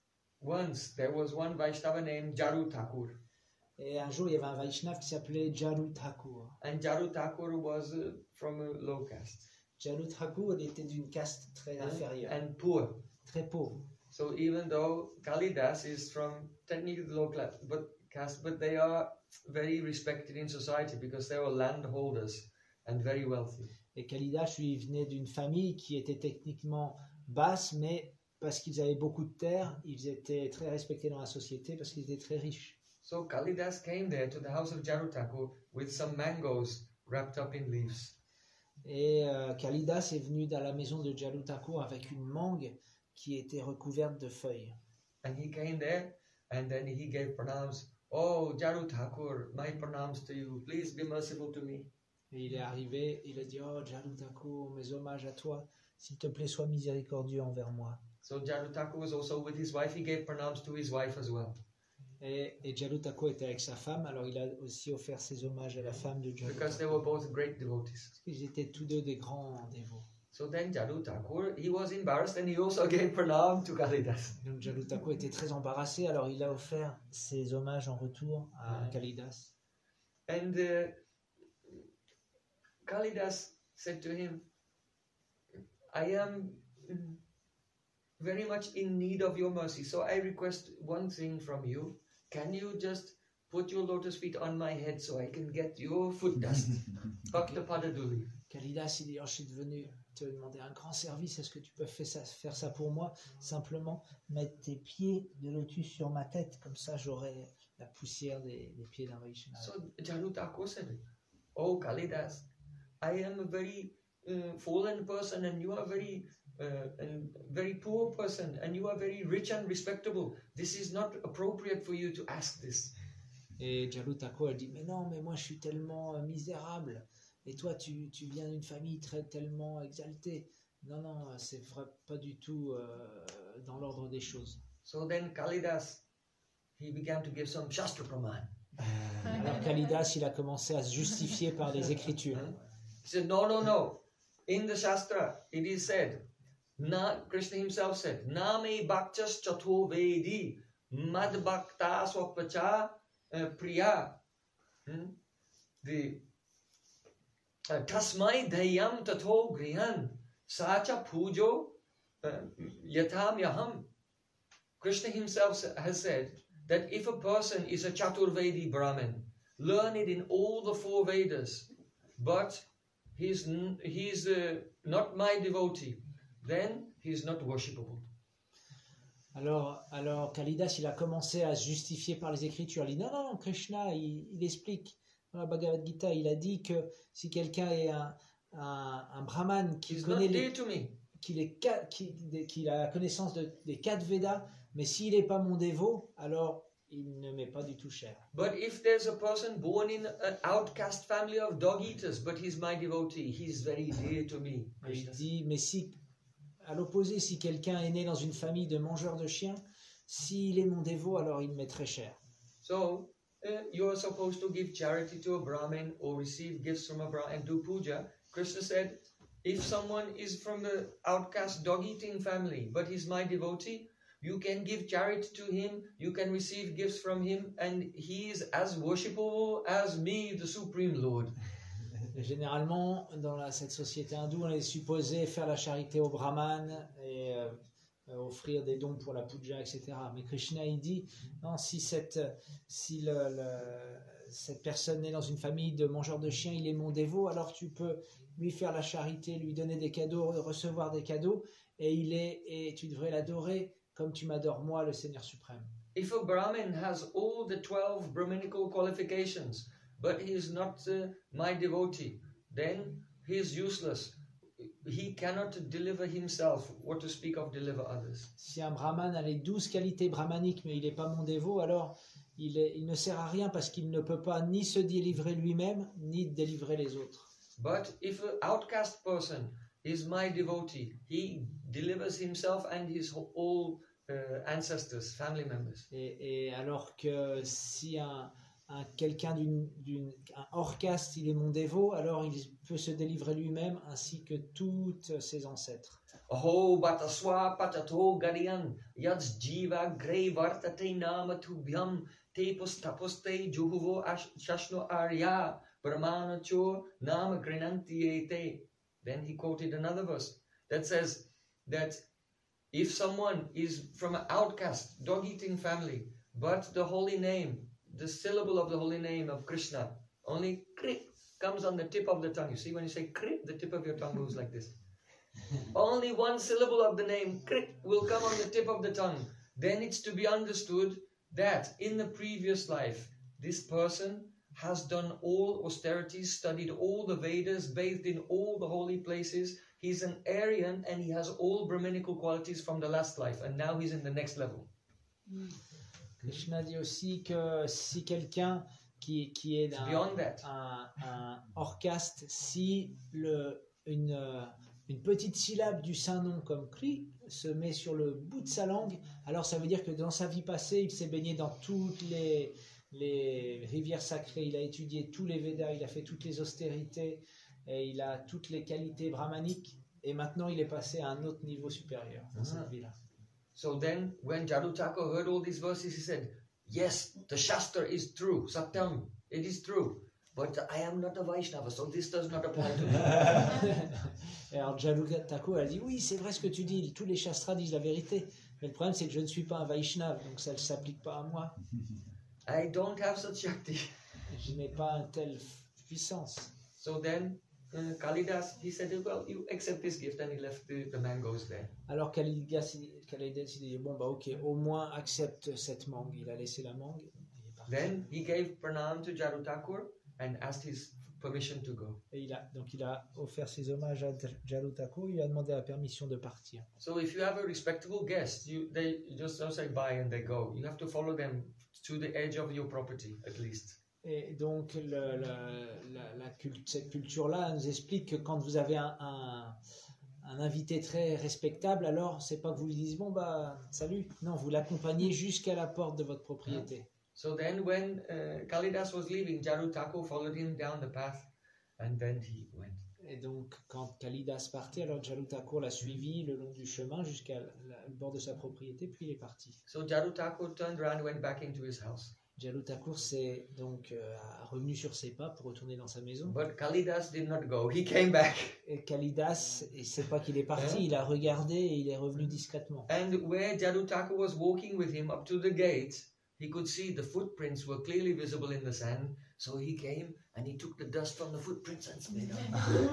once there was one Vaishnava named Jaru Thakur. Et un jour, il y avait un Vaishnav qui s'appelait Jaru Thakur. And Jaru Thakur was uh, from a low caste Jaru Thakur, il était d'une caste très inférieure, and poor. très pauvre. So even though Kalidas is from technically the low class, but caste, but they are very respected in society because they were landholders and very wealthy. Et Kalidas, lui, il venait d'une famille qui était techniquement basse, mais parce qu'ils avaient beaucoup de terres, ils étaient très respectés dans la société parce qu'ils étaient très riches. So Kalidas came there to the house of Jaru Thakur with some mangoes wrapped up in leaves. Et euh, Kalidas est venu dans la maison de Jaru Thakur avec une mangue qui était recouverte de feuilles. And he came there and then he gave pranams. Oh, Jaru Thakur, my pranams to you. Please be merciful to me. Et il est arrivé, il a dit « Oh, Jaru Thakur, mes hommages à toi. S'il te plaît, sois miséricordieux envers moi. » So Jaru Thakur was also with his wife. He gave pranams to his wife as well. Et, et Jaru Thakur était avec sa femme, alors il a aussi offert ses hommages à la femme de Jaru Because they Thakur. were both great devotees. Parce qu'ils étaient tous deux des grands dévots. So then Jaru Thakur, he was embarrassed and he also gave pranam to Kalidas. Donc Jaru Thakur était très embarrassé, alors il a offert ses hommages en retour à Ouais. Kalidas. And uh, Kalidas said to him, I am mm, very much in need of your mercy. So I request one thing from you. Can you just put your lotus feet on my head so I can get your foot dust? Bhakta Padaduli. Kalidas, il dit, oh, je suis devenu te demander un grand service, est-ce que tu peux faire ça, faire ça pour moi? Simplement mettre tes pieds de lotus sur ma tête, comme ça j'aurai la poussière des, des pieds d'un Vaishnava. So Jaru Thakur said, Oh Kalidas, I am a very uh, fallen person and you are very uh, and very poor person and you are very rich and respectable. This is not appropriate for you to ask this. Et Jaru Thakur a dit, mais non, mais moi je suis tellement euh, misérable, et toi tu, tu viens d'une famille très tellement exaltée. Non, non, c'est vrai, pas du tout euh, dans l'ordre des choses. So then Kalidas, he began to give some Shastra Praman. Alors Kalidas, il a commencé à se justifier par des écritures. He said, no, no, no. In the Shastra, it is said, Na, Krishna himself said, Name Bhaktas Chato Vedi Mad Bhakta Swapacha uh, Priya. Hmm? The uh, Tasmai Dayam Tato Grihan Sacha Pujo uh, Yatam Yaham. Krishna himself sa- has said that if a person is a Chaturvedi Brahmin, learned in all the four Vedas, but he's, n- he's uh, not my devotee, then he's not worshipable. Alors, alors Kalidas, il a commencé à se justifier par les Écritures. Il dit non, non, non, Krishna, il, il explique dans la Bhagavad Gita, il a dit que si quelqu'un est un, un, un brahman qui He's connaît not les, dear to me. qu'il est, qua- qui, des- qu'il a la connaissance de- des quatre Védas, mais s'il n'est pas mon dévot, alors il ne m'est pas du tout cher. But if there's a person born in an outcast family of dog eaters, but he's my devotee, he's very dear to me. Et il Krishna said. dit, mais si, à l'opposé, si quelqu'un est né dans une famille de mangeurs de chiens, s'il est mon dévot, alors il m'est très cher. So, uh, you're supposed to give charity to a Brahmin or receive gifts from a Brahmin and do puja. Krishna said, if someone is from the outcast dog-eating family, but he's my devotee, you can give charity to him, you can receive gifts from him, and he is as worshipable as me, the Supreme Lord. Et généralement, dans la- cette société hindoue, on est supposé faire la charité aux brahmanes et euh, euh, offrir des dons pour la puja, et cetera. Mais Krishna, il dit, non, si cette, si le, le- cette personne est dans une famille de mangeurs de chiens, il est mon dévot, alors tu peux lui faire la charité, lui donner des cadeaux, recevoir des cadeaux, et, il est, et tu devrais l'adorer comme tu m'adores moi, le Seigneur suprême. If a Brahmin has all the twelve Brahminical qualifications, but he is not uh, my devotee, then he is useless. He cannot deliver himself, what to speak of deliver others. Si un brahman a les douze qualités brahmaniques, mais il n'est pas mon dévot, alors il, est- il ne sert à rien parce qu'il ne peut pas ni se délivrer lui-même, ni délivrer les autres. But if an outcast person is my devotee, he delivers himself and his whole- all uh, ancestors, family members. Et, et alors que si un, un- quelqu'un d'une, d'une, un hors caste, il est mon dévot, alors il peut se délivrer lui-même ainsi que tous ses ancêtres. Aho bataswa patato gariyan yads jiva grey vartate nama tubhyam tepus tapuste juhuvo ash- shashno arya brahmanacho nama grinanti ete. Then he quoted another verse that says that if someone is from an outcast, dog-eating family, but the holy name, the syllable of the holy name of Krishna, only kri comes on the tip of the tongue. You see, when you say kri, the tip of your tongue moves like this. Only one syllable of the name kri will come on the tip of the tongue. Then it's to be understood that in the previous life, this person has done all austerities, studied all the Vedas, bathed in all the holy places. He's an Aryan and he has all Brahminical qualities from the last life, and now he's in the next level. Krishna dit aussi que si quelqu'un qui, qui est It's un, beyond that. un, un hors caste, si le, une, euh, une petite syllabe du saint nom comme Kri se met sur le bout de sa langue, alors ça veut dire que dans sa vie passée, il s'est baigné dans toutes les, les rivières sacrées, il a étudié tous les Védas, il a fait toutes les austérités, et il a toutes les qualités brahmaniques, et maintenant il est passé à un autre niveau supérieur dans cette vie-là. So then, when Jadu Thakur heard all these verses, he said, yes, the Shastra is true, Satyam, it is true. But I am not a Vaishnava, so this does not apply to me. Et alors Jadu Thakur a dit oui, c'est vrai ce que tu dis, tous les shastras disent la vérité, mais le problème c'est que je ne suis pas un Vaishnava, donc ça ne s'applique pas à moi. I don't have such Shakti. Je n'ai pas une telle puissance. So then, uh, Kalidas, he said, well, you accept this gift, and he left the, the mangoes there. Alors Kalidas, Kalidas il dit bon bah ok, au moins accepte cette mangue. Il a laissé la mangue. Il est parti. Then he gave pranam to Jadu Thakur and asked his permission to go. Et il a donc il a offert ses hommages à Jadu Thakur. Il lui a demandé la permission de partir. So if you have a respectable guest, you they just don't say bye and they go. You have to follow them to the edge of your property at least. Et donc, le, le, la, la culte, cette culture-là nous explique que quand vous avez un, un, un invité très respectable, alors c'est pas que vous lui dites bon bah salut, non, vous l'accompagnez jusqu'à la porte de votre propriété. So then when uh, Kalidas was leaving, Jadu Thakur followed him down the path and then he went. Et donc, quand Kalidas partait, alors Jadu Thakur l'a suivi le long du chemin jusqu'à la- le bord de sa propriété, puis il est parti. So Jadu Thakur turned around and went back into his house. Jadu Thakur s'est donc euh, revenu sur ses pas pour retourner dans sa maison. But Kalidas did not go. He came back. Et Kalidas, et c'est pas qu'il est parti, il a regardé et il est revenu discrètement. And where Jadu Thakur was walking with him up to the gate, he could see the footprints were clearly visible in the sand. So he came and he took the dust from the footprints and smeared it.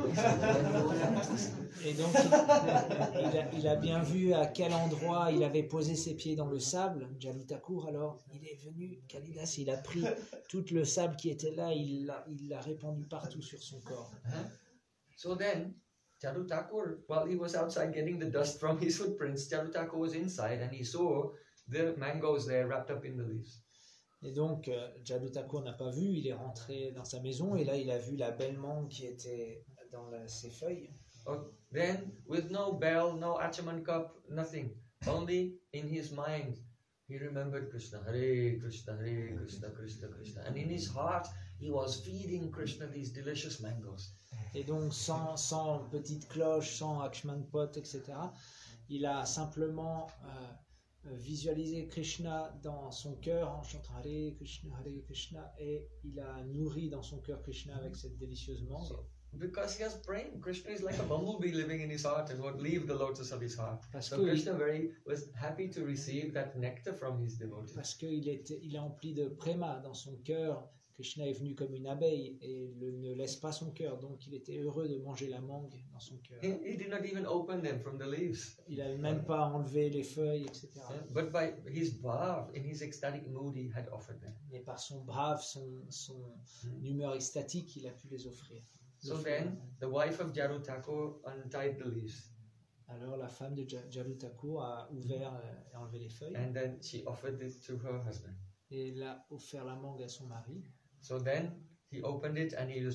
Et donc, il, il, a, il a bien vu à quel endroit il avait posé ses pieds dans le sable, Jalu Thakur. Alors, il est venu, Kalidas, il a pris tout le sable qui était là, il l'a, il l'a répandu partout sur son corps. So then, Jalu Thakur, while he was outside getting the dust from his footprints, Jalu Thakur was inside and he saw the mangoes there wrapped up in the leaves. Et donc, euh, Jalu Thakur n'a pas vu, il est rentré dans sa maison et là, il a vu la belle mangue qui était dans la, ses feuilles. Oh, then, with no bell, no Achaman cup, nothing, only in his mind, he remembered Krishna, Hare Krishna, Hare Krishna, Krishna Krishna. And in his heart, he was feeding Krishna these delicious mangoes. Et donc, sans, sans petite cloche, sans Akshman pot, et cetera, il a simplement euh, visualisé Krishna dans son cœur en chantant Hare Krishna, Hare Krishna, et il a nourri dans son cœur Krishna avec cette délicieuse mangue. So, because he has brain, Krishna is like a bumblebee living in his heart and won't leave the lotus of his heart. Parce so que Krishna il, very was happy to receive that nectar from his devotees. Parce qu'il était, il est empli de prema dans son cœur. Krishna est venu comme une abeille et le, ne laisse pas son cœur, donc il était heureux de manger la mangue dans son cœur. He, he did not even open them from the leaves. Il n'avait même pas enlevé les feuilles, et cetera. Yeah, but by his bhav, in his ecstatic mood, he had offered them. Mais par son brave, son, son Mm. humeur extatique, il a pu les offrir. So then, the wife of Jaru Thakur untied the leaves, Alors la femme de Ja- Jalu Thakur a ouvert euh, et enlevé les feuilles and then she offered it to her husband. et elle a offert la mangue à son mari. So then he opened it and he was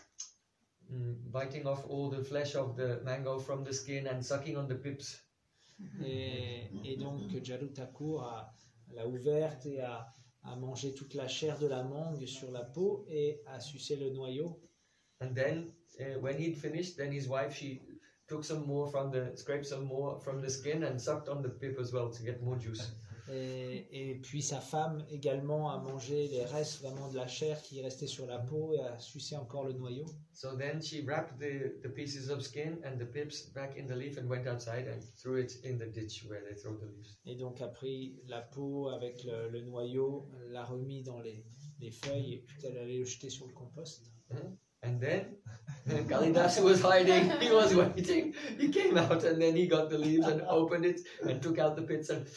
mm, biting off all the flesh of the mango from the skin and sucking on the pips. Et, et donc Jalu Thakur a l'a ouverte et a, a mangé toute la chair de la mangue sur la peau et a sucé le noyau. And then uh, when he'd finished, then his wife, she took some more from the, scraped some more from the skin and sucked on the pip as well to get more juice. Et, et puis sa femme également a mangé les restes vraiment de la chair qui restait sur la peau et a sucé encore le noyau. So then she wrapped the, the pieces of skin and the pips back in the leaf and went outside and threw it in the ditch where they throw the leaves. Et donc a pris la peau avec le, le noyau, l'a remis dans les, les feuilles et puis elle allait le jeter sur le compost. Mhm. And then Kalidas was hiding, he was waiting. He came out and then he got the leaves and opened it and took out the pits and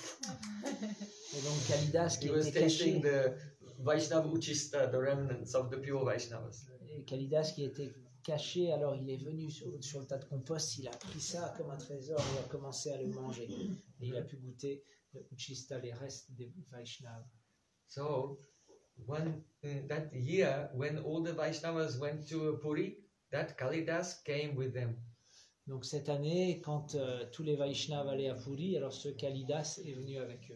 Et donc Kalidas qui he was était tasting caché, the Vaishnava Uchista, the remnants of the pure Vaishnavas. et Kalidas qui était caché, alors il est venu sur, sur le tas de compost, il a pris ça comme un trésor et a commencé à le manger. Et il a pu goûter le Uchista, les restes des Vaishnavas. So, one uh, that year when all the Vaishnavas went to Puri, that Kalidas came with them. Donc cette année, quand euh, tous les Vaishnavas allaient à Puri, alors ce Kalidas est venu avec eux.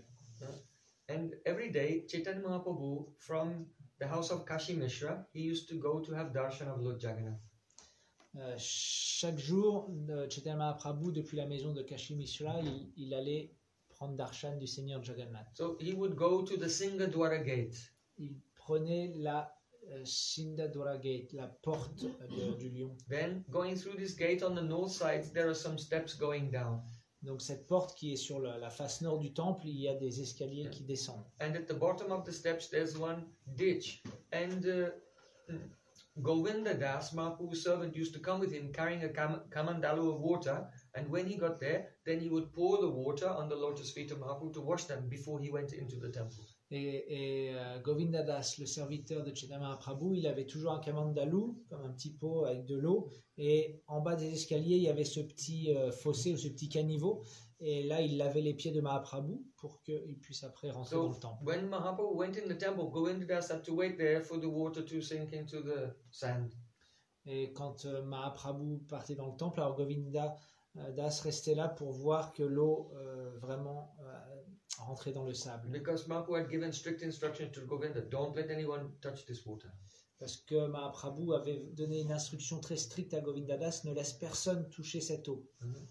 And every day, Chaitanya Mahaprabhu from the house of Kashi Mishra, he used to go to have darshan of Lord Jagannath. Euh, chaque jour, euh, Chaitanya Mahaprabhu, depuis la maison de Kashi Mishra, il, il allait prendre darshan du Seigneur Jagannath. So he would go to the Singadwara gate. Il prenait la euh, Sindadwara Gate, la porte de- du lion. Then, going through this gate on the north side, there are some steps going down. Donc cette porte qui est sur la, la face nord du temple, il y a des escaliers qui descendent. And at the bottom of the steps, there's one ditch. And uh, Govinda Das, Mahaprabhu's servant, used to come with him carrying a kam- kamandalu of water. And when he got there, then he would pour the water on the lotus feet of Mahaprabhu to wash them before he went into the temple. Et, et euh, Govinda Das, le serviteur de Chaitanya Mahaprabhu, il avait toujours un kamandalu, comme un petit pot avec de l'eau. Et en bas des escaliers, il y avait ce petit euh, fossé ou ce petit caniveau. Et là, il lavait les pieds de Mahaprabhu pour qu'il puisse après rentrer dans So le temple. when Mahaprabhu went in the temple, Govinda Das had to wait there for the water to sink into the sand. Et quand euh, Mahaprabhu partait dans le temple, alors Govinda euh, Das restait là pour voir que l'eau euh, vraiment euh, rentrait dans le sable. Because Mahaprabhu had given strict instructions to Govinda, don't let anyone touch this water. Parce que Mahaprabhu avait donné une instruction très stricte à Govinda Das, ne laisse personne toucher cette eau.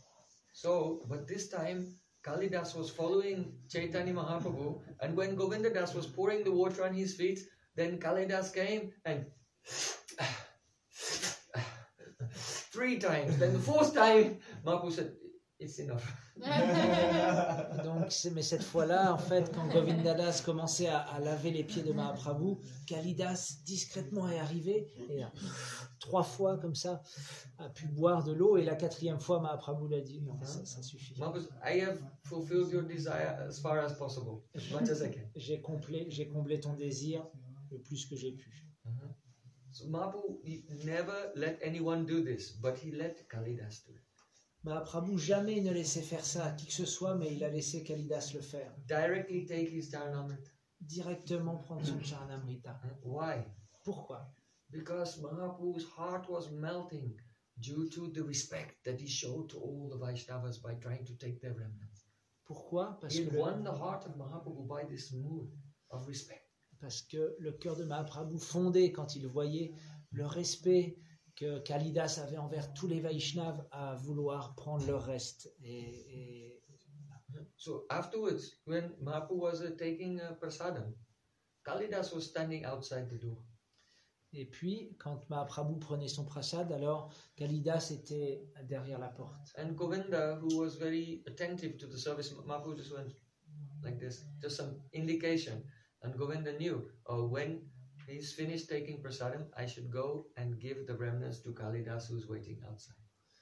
So, but this time, Kalidas was following Chaitanya Mahaprabhu, and when Govinda Das was pouring the water on his feet, then Kalidas came and three times. Then the fourth time, Mahaprabhu said, it's enough. Donc, c'est- mais cette fois-là, en fait, quand Govindadas commençait à, à laver les pieds de Mahaprabhu, Kalidas discrètement est arrivé et a, trois fois comme ça a pu boire de l'eau, et la quatrième fois Mahaprabhu l'a dit non, ça, ça suffit. Mahaprabhu, I have fulfilled your desire as far as possible, as much as I can. J'ai comblé, j'ai comblé ton désir le plus que j'ai pu. So Mahaprabhu he never let anyone do this, but he let Kalidas do it. Mahaprabhu jamais ne laissait faire ça à qui que ce soit, mais il a laissé Kalidas le faire. Directly take his Charanamrita. Directement prendre son Charanamrita. Why? Pourquoi? Because Mahaprabhu's heart was melting due to the respect that he showed to all the Vaishnavas by trying to take their remnants. Pourquoi? Parce He que, le, won the heart of Mahaprabhu by this mood of respect. parce que le cœur de Mahaprabhu fondait quand il voyait le respect que Kalidas avait envers tous les Vaishnavas à vouloir prendre leur reste. Et, et So afterwards, when Mahaprabhu was uh, taking uh, prasadam, Kalidas was standing outside the door. Et puis, quand Mahaprabhu prenait son prasad, alors Kalidas était derrière la porte. And Govinda, who was very attentive to the service, Mahaprabhu just went like this, just some indication. And Govinda knew, oh, when he's finished taking prasadam, I should go and give the remnants to Kalidas, who's waiting outside.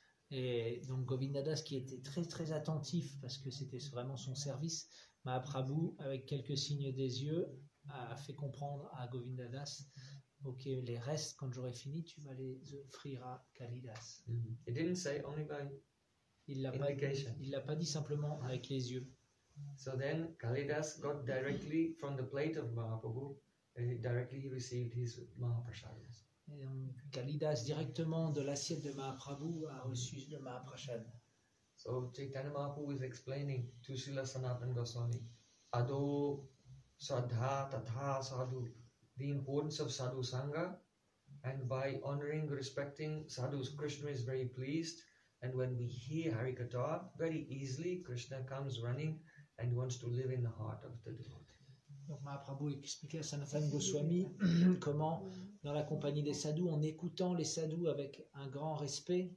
Et donc Govindadas, qui était très très attentif, parce que c'était vraiment son service, Mahaprabhu, avec quelques signes des yeux, a fait comprendre à Govindadas, ok, les restes, quand j'aurai fini, tu vas les offrir à Kalidas. Mm-hmm. He didn't say only by Il l'a pas, indication. il l'a pas dit simplement avec les yeux. So then Kalidas got directly from the plate of Mahaprabhu, and he directly received his Mahaprasadams. Et donc, Kalidas, directement de l'assiette de Mahaprabhu, a reçu le Mahaprasad. So Chaitanya Mahaprabhu is explaining to Srila Sanatana Goswami, Ado Sadha Tatha Sadhu, the importance of Sadhu Sangha, and by honoring, respecting sadhus, Krishna is very pleased. And when we hear Harikatha, very easily Krishna comes running and wants to live in the heart of the devotee. Donc Mahaprabhu expliquait à Sanatana Goswami comment, dans la compagnie des sadhus, en écoutant les sadhus avec un grand respect,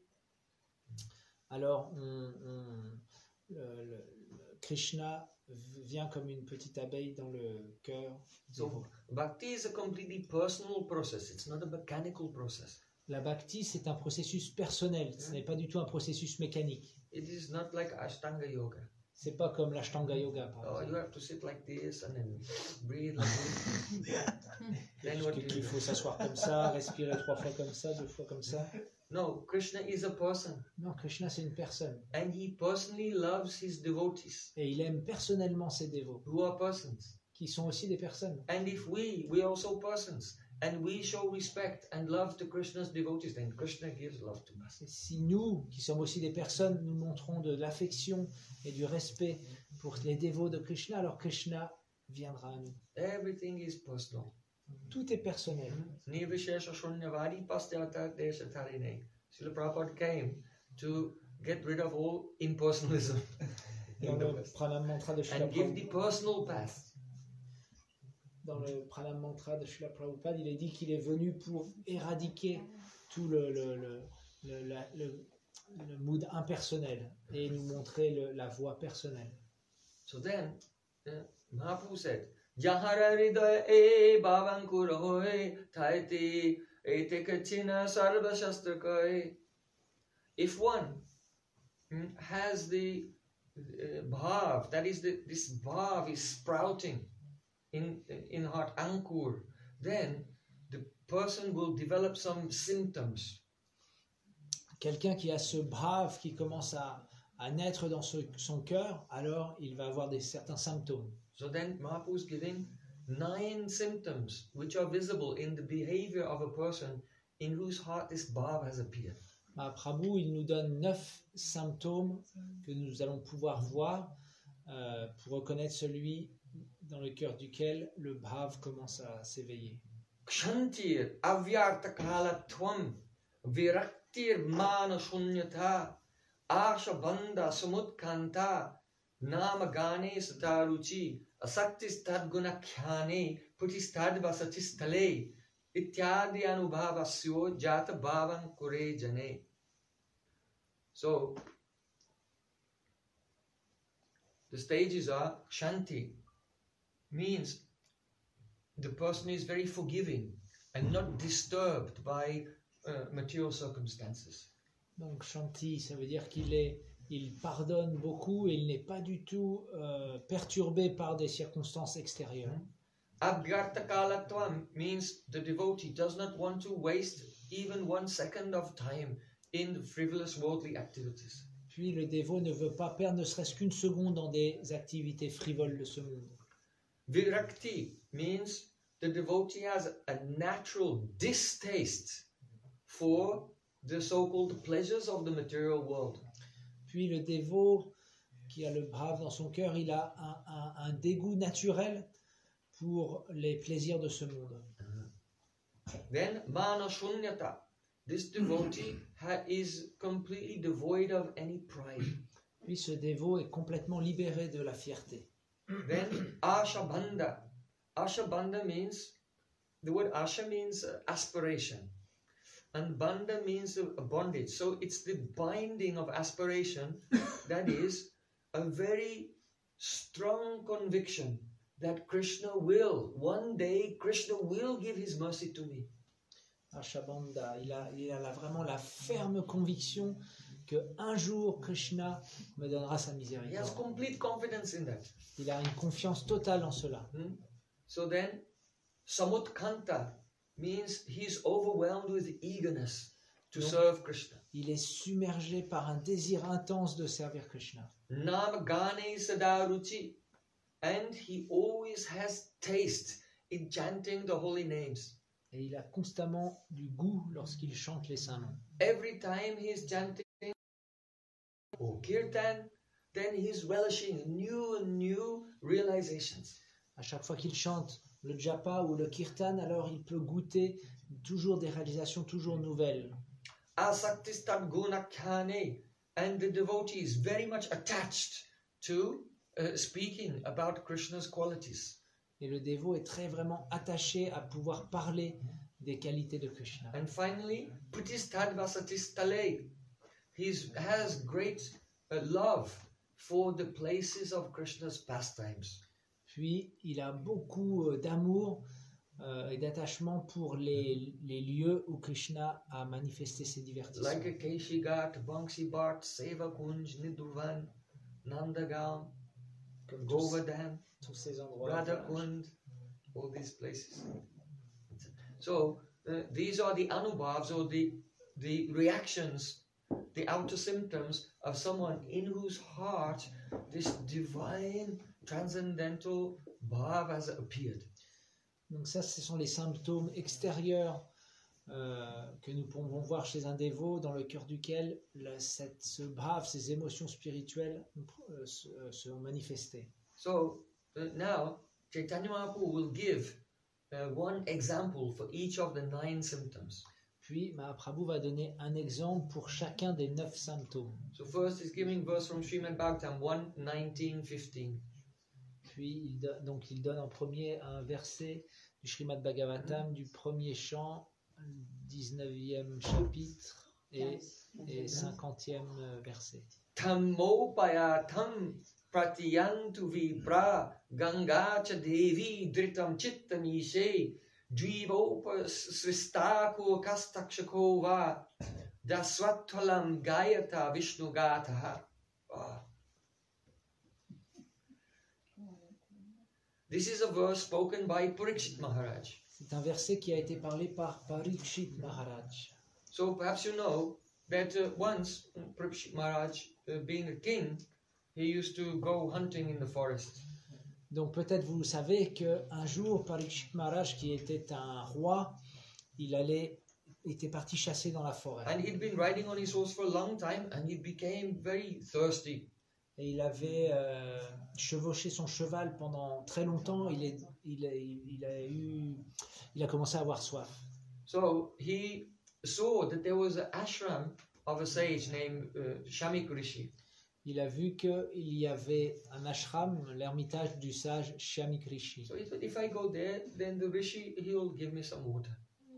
alors on, on, le, le, Krishna vient comme une petite abeille dans le cœur. So bhakti is a completely personal process. It's not a mechanical process. La bhakti, c'est un processus personnel, ce n'est pas du tout un processus mécanique. It is not like Ashtanga Yoga. C'est pas comme l'Ashtanga Yoga, par Oh, exemple. you have to sit like this and then breathe like this. Then what do you Il do? faut s'asseoir comme ça, respirer trois fois comme ça, deux fois comme ça. No, Krishna is a person. Non, Krishna, c'est une personne. And he personally loves his devotees, Et il aime personnellement ses dévots, who are persons. qui sont aussi des personnes. And if we, we are also persons, and we show respect and love to Krishna's devotees, then Krishna gives love to us. Et si nous, qui sommes aussi des personnes, nous montrons de l'affection et du respect pour les dévots de Krishna, alors Krishna viendra à nous. Everything is personal. Tout est personnel. Nirvishesha shunyavadi pastyata deshatarine. Srila Prabhupada came to get rid of all impersonalism Dans in the le West pranam mantra de Srila and give the Prabhupada, personal path. dans le pranam mantra de Srila Prabhupada, il est dit qu'il est venu pour éradiquer tout le, le, le, le, la- le, le mood impersonnel et nous montrer le- la voie personnelle. So then, uh, Mahaprabhu said, Jahara hridaya e bhavankura hoye thaiti ete kachina sarva shastra koye. If one mm, has the uh, bhav, that is the, this bhav is sprouting in in heart ankur, then the person will develop some symptoms. Quelqu'un qui a ce brave qui commence à, à naître dans ce- son cœur, alors il va avoir des, certains symptômes. So then Mahaprabhu is giving nine symptoms which are visible in the behavior of a person in whose heart this bhav has appeared. Mahaprabhu, il nous donne neuf symptômes que nous allons pouvoir voir euh, pour reconnaître celui dans le cœur duquel le bhav commence à s'éveiller. Kshantir avyartakalatvam viraktir mana shunyata asha bandha samutkanta nama gane sataruchi asaktis tadguna khyane putistad vasatistale ityadi anubhavasyo jata bhavan kure jane. So the stages are Shanti, means the person is very forgiving and not disturbed by uh, material circumstances. Donc Shanti, ça veut dire qu'il est, il pardonne beaucoup et il n'est pas du tout euh, perturbé par des circonstances extérieures. Abhyartakalatvam means the devotee does not want to waste even one second of time in frivolous worldly activities. Puis le dévot ne veut pas perdre ne serait-ce qu'une seconde dans des activités frivoles de ce monde. Virakti means the devotee has a natural distaste for the so-called pleasures of the material world. Puis le dévot qui a le brave dans son cœur, il a un, un, un dégoût naturel pour les plaisirs de ce monde. Then manashunyata. This devotee ha- is completely devoid of any pride. Puis ce dévot est complètement libéré de la fierté. Then ashabandha. Ashabandha means, the word asha means uh, aspiration. And bandha means a bondage. So it's the binding of aspiration that is a very strong conviction that Krishna will, one day Krishna will give his mercy to me. Ashabandha, il a, il a vraiment la ferme conviction que un jour Krishna me donnera sa He has miséricorde. complete confidence in that. Il a une confiance totale en cela. Hmm? So then, samutkanta means he's overwhelmed with eagerness to Donc, serve Krishna. Il est submergé par un désir intense de servir Krishna. Nama gane sada ruchi, and he always has taste in chanting the holy names. Et il a constamment du goût lorsqu'il chante les saints noms. Every time he is chanting or kirtan, then he is relishing new and new realizations. À chaque fois qu'il chante le japa ou le kirtan, alors il peut goûter toujours des réalisations toujours nouvelles. Asaktistat gunakhane, and the devotee is very much attached to uh, speaking about Krishna's qualities. Et le dévot est très vraiment attaché à pouvoir parler des qualités de Krishna. And finally, putistad vasatistale. He has great uh, love for the places of Krishna's pastimes. Puis il a beaucoup euh, d'amour euh, et d'attachement pour les, les lieux où Krishna a manifesté ses divertissements. Like a Keshigat, Bansi Bhat, Seva Kunj, Nidurvan, Nandagaon, Comme tous, Govardhan, tous ces endroits. Radha Kund, all these places. So uh, these are the anubhavs or the, the reactions, the outer symptoms of someone in whose heart this divine transcendental bhav has appeared. Donc ça, ce sont les symptômes extérieurs euh, que nous pouvons voir chez un dévot dans le cœur duquel la, cette, ce bhav, ces émotions spirituelles euh, se, euh, sont manifestées. So uh, now Chaitanya Mahaprabhu will give uh, one example for each of the nine symptoms. Puis Mahaprabhu va donner un exemple pour chacun des neuf symptômes. So first he's giving verse from Srimad Bhagavatam one, nineteen, fifteen. Puis il, do, donc il donne en premier un verset du Srimad Bhagavatam du premier chant, dix-neuvième chapitre et, et cinquantième verset. Tammopayatam pratiyantu vibra ganga cha devi dritam chittamishe dvivopa sristako kastakshako va dasvathalam gayata vishnu gataha. Wow. This is a verse spoken by Parikshit Maharaj. C'est un verset qui a été parlé par Parikshit Maharaj. So perhaps you know that uh, once Parikshit Maharaj, uh, being a king, he used to go hunting in the forest. Donc peut-être vous savez qu'un jour, Parikshit Maharaj, qui était un roi, il allait, était parti chasser dans la forêt. And he'd been riding on his horse for a long time and he became very thirsty. Et il avait euh, chevauché son cheval pendant très longtemps. Il, est, il, a, il, a eu, il a commencé à avoir soif. So he saw that there was an ashram of a sage named uh, Shamik Rishi. Il a vu qu'il y avait un ashram, l'ermitage du sage Shamik Rishi. So he thought, if I go there, then the Rishi, he'll give me some water.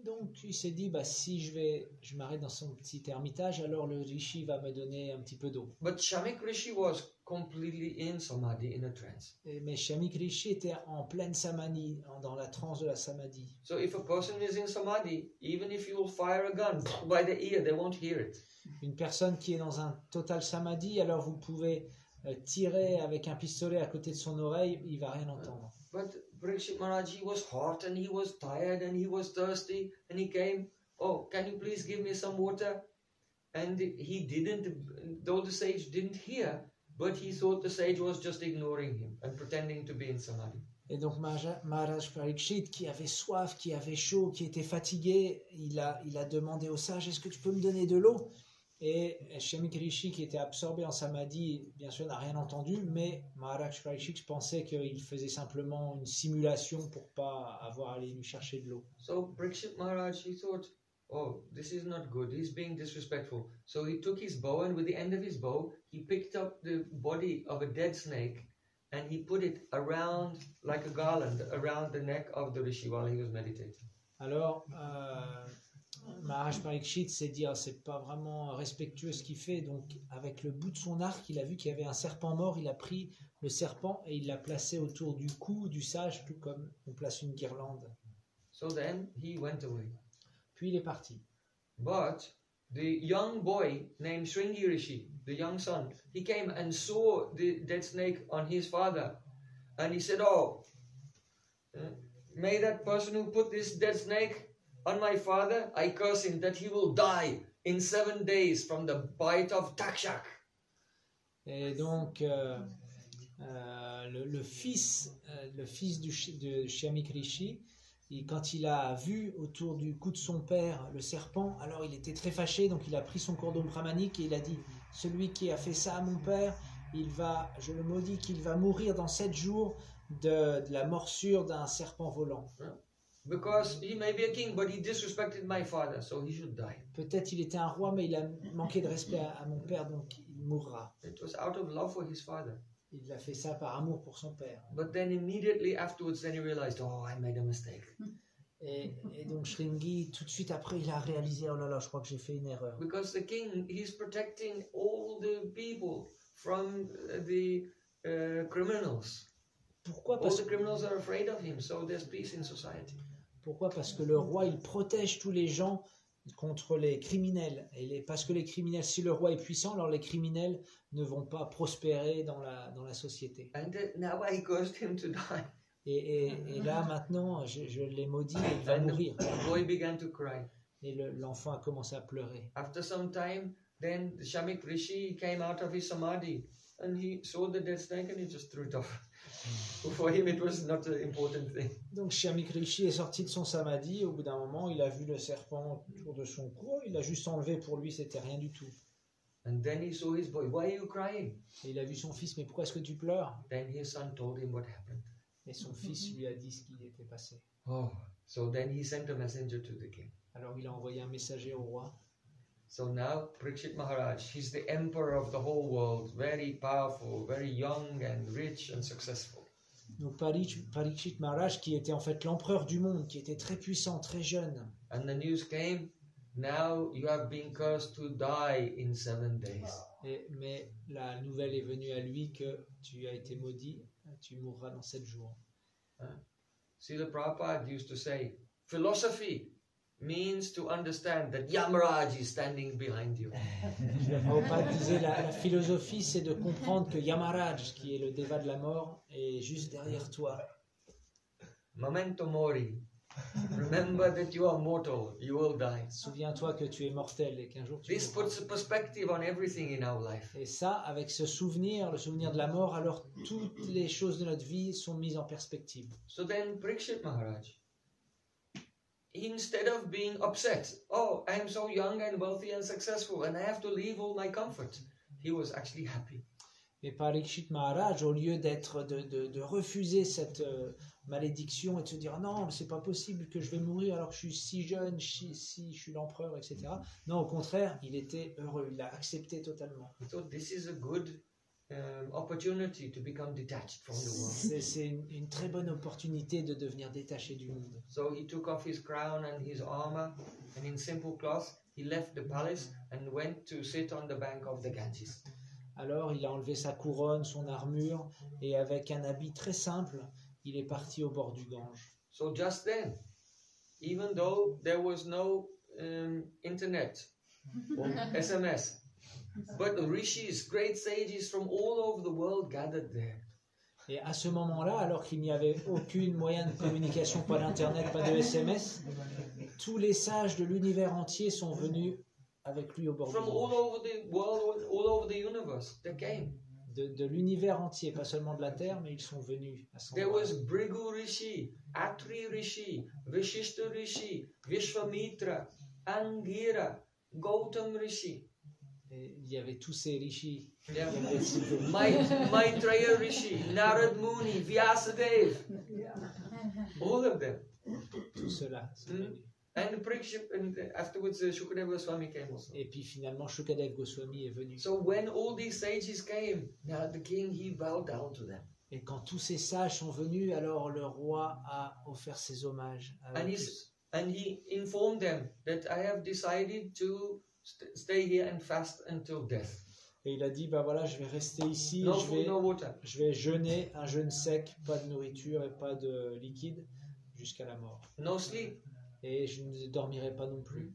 donc il s'est dit, bah, si je vais, je m'arrête dans son petit ermitage, alors le rishi va me donner un petit peu d'eau. But Shamik Rishi was completely in samadhi, in a trance. Et, mais Shamik Rishi était en pleine samadhi, en- dans la transe de la samadhi. So if a person is in samadhi, even if you will fire a gun by the ear, they won't hear it. Une personne qui est dans un total samadhi, alors vous pouvez euh, tirer avec un pistolet à côté de son oreille, il va rien entendre. But Parikshit Maharaj, he was hot and he was tired and he was thirsty and he came, oh, can you please give me some water? And he didn't, though the sage didn't hear, but he thought the sage was just ignoring him and pretending to be in samadhi. Et donc Maharaj Maharaj Parikshit, qui avait soif, qui avait chaud, qui était fatigué, il a, il a demandé au sage, est-ce que tu peux me donner de l'eau? Et Shamik Rishi, qui était absorbé en samadhi, bien sûr n'a rien entendu, mais Maharaj Parikshit pensait qu'il faisait simplement une simulation pour pas avoir à aller lui chercher de l'eau. So Parikshit Maharaj, he thought, oh, this is not good, he's being disrespectful. So he took his bow and with the end of his bow, he picked up the body of a dead snake and he put it around, like a garland, around the neck of the rishi while he was meditating. Alors, euh, Maharaj Parikshit s'est dit, ah, c'est pas vraiment respectueux ce qu'il fait, donc avec le bout de son arc, il a vu qu'il y avait un serpent mort, il a pris le serpent et il l'a placé autour du cou du sage, tout comme on place une guirlande. So then he went away. Puis il est parti. But the young boy named Shringi Rishi, the young son, he came and saw the dead snake on his father. And he said, oh, uh, may that person who put this dead snake on my father, I curse him that he will die in seven days from the bite of Takshak. Et donc, euh, euh, le, le fils, euh, le fils du, chi- de Shamik Rishi, il- quand il a vu autour du cou de son père le serpent, alors il était très fâché, donc il a pris son cordon brahmanique et il a dit, celui qui a fait ça à mon père, il va, je le maudis qu'il va mourir dans sept jours de, de la morsure d'un serpent volant. Because he may be a king, but he disrespected my father, so he should die. Peut-être il était un roi, mais il a manqué de respect à, à mon père, donc il mourra. It was out of love for his father. Il a fait ça par amour pour son père. But then immediately afterwards, then he realized, oh, I made a mistake. Et, et donc Shringi, tout de suite après, il a réalisé, oh là là, je crois que j'ai fait une erreur. Because the king, he's protecting all the people from uh, the uh, criminals. Pourquoi? All Parce, the criminals are afraid of him, so there's peace in society. pourquoi? Parce que le roi, il protège tous les gens contre les criminels. Et les, parce que les criminels, si le roi est puissant, alors les criminels ne vont pas prospérer dans la, dans la société. And uh, now I cursed him to die. Et, et, et là, maintenant, je, je l'ai maudit et il va And mourir. the boy began to cry. Et le- l'enfant a commencé à pleurer. After some time, then the Shamik Rishi came out of his samadhi and he saw the dead snake and he just threw it off. For him, it was not an important thing. Donc Shamik Rishi est sorti de son samadhi. Au bout d'un moment, il a vu le serpent autour de son cou. Il a juste enlevé. Pour lui, c'était rien du tout. And then he saw his boy. Why are you crying? Et il a vu son fils. Mais pourquoi est-ce que tu pleures? Then his son told him what happened. Et son fils lui a dit ce qui était passé. Oh, so then he sent a messenger to the king. Alors il a envoyé un messager au roi. So now Parikshit Maharaj, he's the emperor of the whole world, very powerful, very young and rich and successful. Donc Parikshit Parikshit Maharaj, qui était en fait l'empereur du monde, qui était très puissant, très jeune. And the news came, now you have been cursed to die in seven days. Et, mais la nouvelle est venue à lui que tu as été maudit, tu mourras dans sept jours. Srila Prabhupada used to say, philosophy means to understand that Yamaraj is standing behind you. Le Prabhupada disait la, la philosophie, c'est de comprendre que Yamaraj, qui est le déva de la mort, est juste derrière toi. Memento mori. Remember that you are mortal, you will die. Souviens-toi que tu es mortel et qu'un jour tu This mourras. puts a perspective on everything in our life. Et ça, avec ce souvenir, le souvenir de la mort, alors toutes les choses de notre vie sont mises en perspective. So then Parikshit Maharaj, instead of being upset, oh, I am so young and wealthy and successful and I have to leave all my comfort, he was actually happy. Et Parikshit Maharaj, au lieu d'être de, de, de refuser cette euh, malédiction et de se dire non, c'est pas possible que je vais mourir alors que je suis si jeune, si, si je suis l'empereur, et cetera. Non, au contraire, il était heureux, il l'a accepté totalement. He thought this is a good um, opportunity to become detached from the world. C'est c'est une, une très bonne opportunité de devenir détaché du monde. So he took off his crown and his armor, and in simple cloth he left the palace and went to sit on the bank of the Ganges. Alors il a enlevé sa couronne, son armure, et avec un habit très simple, il est parti au bord du Gange. So just then, even though there was no um, internet or S M S, but the rishis, great sages from all over the world gathered there. Et à ce moment-là, alors qu'il n'y avait aucun moyen de communication, pas d'internet, pas de S M S, tous les sages de l'univers entier sont venus avec lui au bord du From all Gange. over the world, all over the universe, they came. De, de l'univers entier, pas seulement de la Terre, mais ils sont venus à son There endroit. was Bhrigu Rishi, Atri Rishi, Vishishta Rishi, Vishwamitra, Angira, Gautam Rishi, Et il y avait tous ces rishis. yeah. qui avaient cités. Mai- Maitreya Rishi, Narad Muni, Vyasadeva, all of them. Tout cela. sont Mm. venus. And Parikshit, and afterwards uh, Shukadeva Goswami came also. Et puis finalement, Shukadev Goswami est venu. So when all these sages came, now the king, he bowed down to them. Et quand tous ces sages sont venus, alors le roi a offert ses hommages à And eux he's- tous. And he informed them that I have decided to st- stay here and fast until death. Et il a dit, bah voilà, je vais rester ici, No je food, vais, no water. je vais jeûner, un jeûne sec, pas de nourriture et pas de liquide, jusqu'à la mort. No sleep. Et je ne dormirai pas non plus.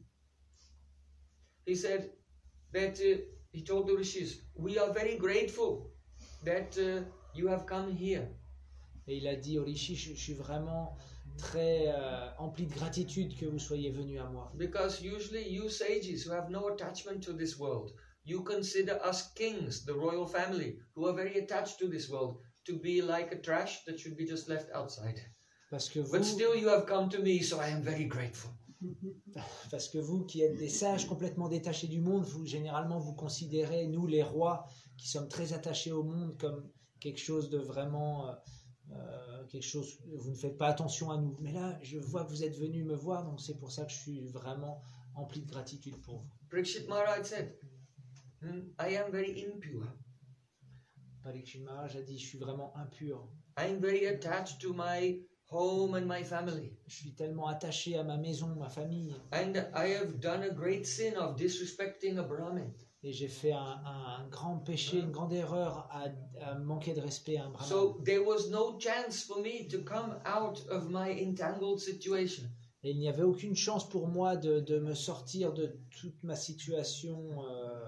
He said that uh, he told the rishis, we are very grateful that uh, you have come here. Et il a dit au rishi, je, je suis vraiment très euh, empli de gratitude que vous soyez venus à moi. Because usually you sages who have no attachment to this world, you consider us kings, the royal family, who are very attached to this world, to be like a trash that should be just left outside. Parce que vous, But still you have come to me, so I am very grateful. parce que vous qui êtes des sages complètement détachés du monde, vous généralement vous considérez, nous les rois, qui sommes très attachés au monde, comme quelque chose de vraiment... euh, euh, quelque chose, vous ne faites pas attention à nous. Mais là, je vois que vous êtes venus me voir, donc c'est pour ça que je suis vraiment empli de gratitude pour vous. Parikshit Maharaj said, "Hmm, I am very impure. Parikshit Maharaj a dit, je suis vraiment impur. I am very attached to my home and my family. Je suis tellement attaché à ma maison, ma famille, And I have done a great sin of disrespecting a Brahmin. et j'ai fait un, un- un grand péché, une grande erreur à, à manquer de respect à un brahman. So there was no chance for me to come out of my entangled situation. Et il n'y avait aucune chance pour moi de, de me sortir de toute ma situation euh,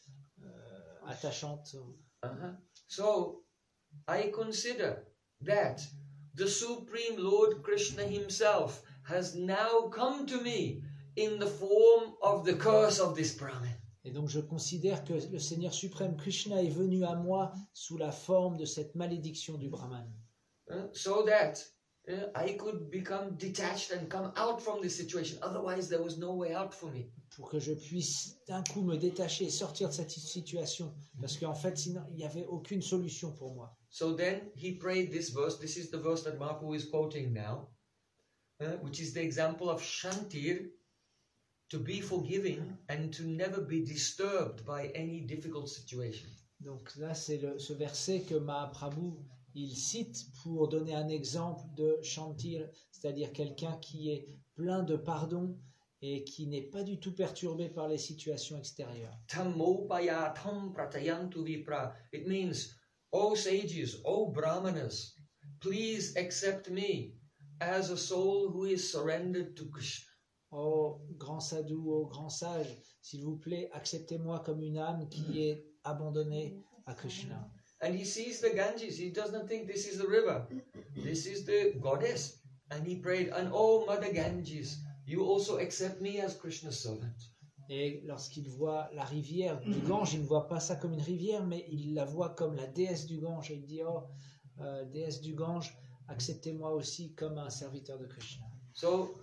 euh, attachante. Uh-huh. So I consider that the Supreme Lord Krishna himself has now come to me in the form of the curse of this Brahmin. Et donc je considère que le Seigneur suprême Krishna est venu à moi sous la forme de cette malédiction du brahman. Uh, so that uh, I could become detached and come out from this situation. Otherwise, there was no way out for me. Pour que je puisse d'un coup me détacher et sortir de cette situation. Parce qu'en fait, sinon, il n'y avait aucune solution pour moi. So then he prayed this verse. This is the verse that Mahaprabhu is quoting now, uh, which is the example of Shantir, to be forgiving and to never be disturbed by any difficult situation. Donc là, c'est le- ce verset que Mahaprabhu il cite pour donner un exemple de Shantir, c'est-à-dire quelqu'un qui est plein de pardon et qui n'est pas du tout perturbé par les situations extérieures. Tammopaya tam pratayantu vipra. It means, O sages, O brahmanas, please accept me as a soul who is surrendered to Krishna. Ô grand sadhu, ô grand sage, s'il vous plaît, acceptez-moi comme une âme qui est abandonnée à Krishna. And he sees the Ganges. He does not think this is the river. This is the goddess. And he prayed, and oh, Mother Ganges, you also accept me as Krishna's servant. Et lorsqu'il voit la rivière du Gange, il ne voit pas ça comme une rivière, mais il la voit comme la déesse du Gange. Et il dit, oh, euh, déesse du Gange, acceptez-moi aussi comme un serviteur de Krishna. So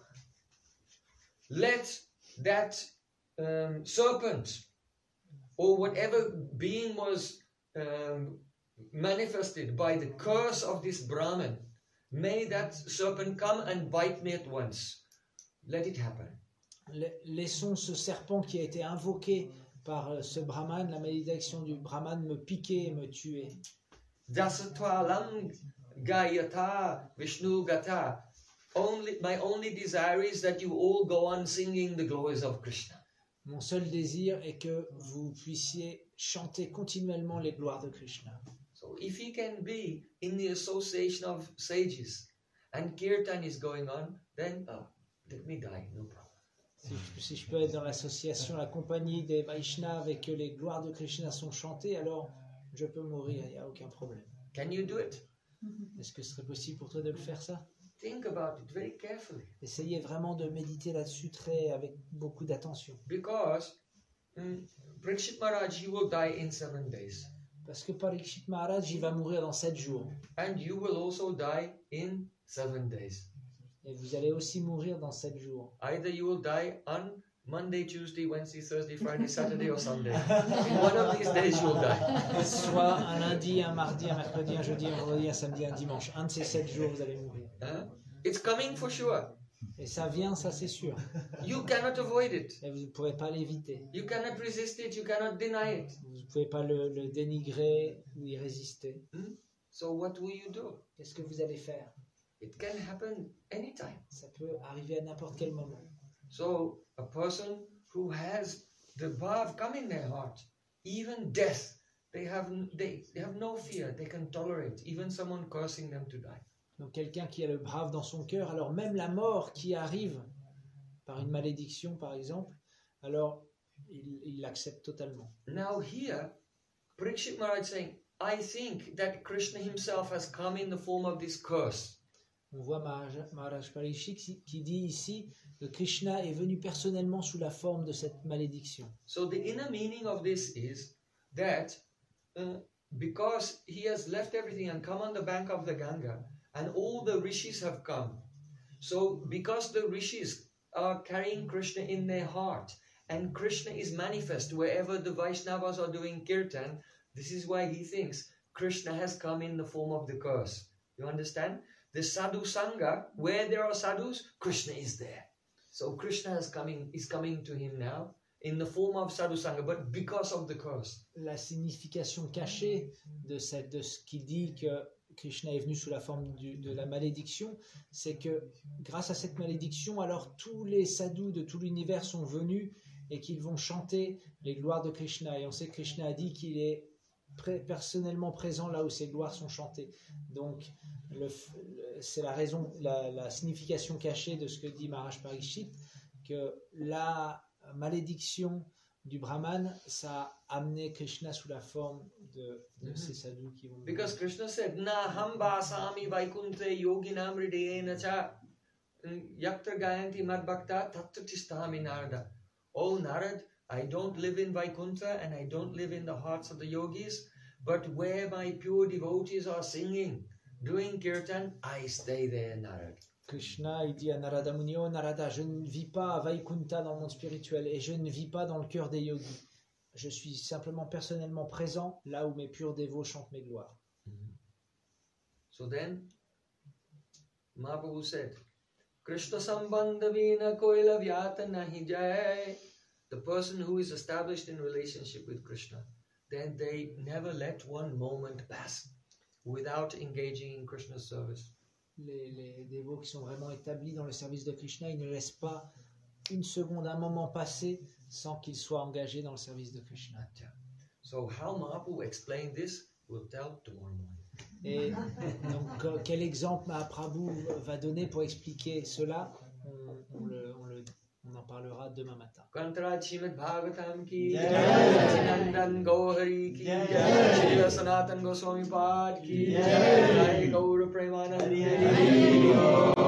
let that um, serpent or whatever being was um, manifested by the curse of this Brahmin, may that serpent come and bite me at once. Let it happen. La- Laissons ce serpent qui a été invoqué par ce brahman, la malédiction du brahman me piquait et me tuait. Dasatwalam Gayata Vishnu Gata. Only, my only desire is that you all go on singing the glories of Krishna. Mon seul désir est que vous puissiez chanter continuellement les gloires de Krishna. So if he can be in the association of sages and kirtan is going on, then oh, let me die, no problem. Si je, si je peux être dans l'association, la compagnie des Vaishnavas et que les gloires de Krishna sont chantées, alors je peux mourir, il n'y a aucun problème. Can you do it? Est-ce que ce serait possible pour toi de le faire ça? Think about it very carefully. Essayez vraiment de méditer là-dessus très avec beaucoup d'attention. Because um, Parikshit Maharaj, he will die in seven days. Parce que Parikshit Maharaj, il va mourir dans sept jours. And you will also die in seven days. Et vous allez aussi mourir dans sept jours. Either you will die on Monday, Tuesday, Wednesday, Thursday, Friday, Saturday or Sunday. In one of these days you will die. Soit un lundi, un mardi, un mercredi, un jeudi, un vendredi, un samedi, un dimanche. Un de ces sept jours, vous allez mourir. Huh? It's coming for sure. Et ça vient, ça c'est sûr. You cannot avoid it. Et vous ne pourrez pas l'éviter. You cannot resist it. You cannot deny it. Vous ne pouvez pas le, le dénigrer ou y résister. Hmm? So what will you do? Qu'est-ce que vous allez faire? It can happen anytime. Ça peut arriver à n'importe quel moment. So a person who has the bhav come in their heart, even death, they have they, they have no fear. They can tolerate even someone cursing them to die. Donc quelqu'un qui a le brave dans son cœur, alors même la mort qui arrive par une malédiction par exemple, alors il, il l'accepte totalement. Now here, Parikshit Maharaj saying, I think that Krishna himself has come in the form of this curse. On voit Maharaj, Maharaj Parikshit qui dit ici que Krishna est venu personnellement sous la forme de cette malédiction. So the inner meaning of this is that uh, because he has left everything and come on the bank of the Ganga, and all the rishis have come. So because the rishis are carrying Krishna in their heart, and Krishna is manifest wherever the Vaishnavas are doing kirtan, this is why he thinks Krishna has come in the form of the curse. You understand? The sadhu sangha, where there are sadhus, Krishna is there. So Krishna is coming, is coming to him now in the form of sadhu sangha, but because of the curse. La signification cachée de, cette, de ce qui dit que Krishna est venu sous la forme du, de la malédiction, c'est que grâce à cette malédiction, alors tous les sadhus de tout l'univers sont venus et qu'ils vont chanter les gloires de Krishna. Et on sait que Krishna a dit qu'il est pré- personnellement présent là où ces gloires sont chantées. Donc le, le, c'est la raison, la, la signification cachée de ce que dit Maharaj Parikshit, que la malédiction du Brahman, ça a amené Krishna sous la forme de, de mm-hmm. ces sadhus qui vont... Because Krishna said, Na hamba sami vaikunte yoginam hridayena cha yaktra gayanti mad bhakta tattatistami narada. Oh Narad, I don't live in Vaikuntha and I don't live in the hearts of the yogis, but where my pure devotees are singing, doing kirtan, I stay there, Narad. Krishna, il dit à Narada Muni, oh Narada, je ne vis pas à Vaikuntha dans le monde spirituel et je ne vis pas dans le cœur des yogis. Je suis simplement personnellement présent là où mes purs dévots chantent mes gloires. Mm-hmm. So then, Mahaprabhu said, Krishna sambandha vina koila vyata nahi jai. The person who is established in relationship with Krishna, then they never let one moment pass without engaging in Krishna's service. Les, les dévots qui sont vraiment établis dans le service de Krishna, ils ne laissent pas une seconde, un moment passer sans qu'ils soient engagés dans le service de Krishna. So how Mahaprabhu explained this, we'll tell tomorrow morning. Et donc, euh, quel exemple Mahaprabhu va donner pour expliquer cela, on, on, le, on, le, on en parlera demain matin. Kantaraj Srimad Bhagavatam ki jai, Nandan Gauhari ki jai, Srila Sanatan Goswami Pad ki jai, Gaura Premanand.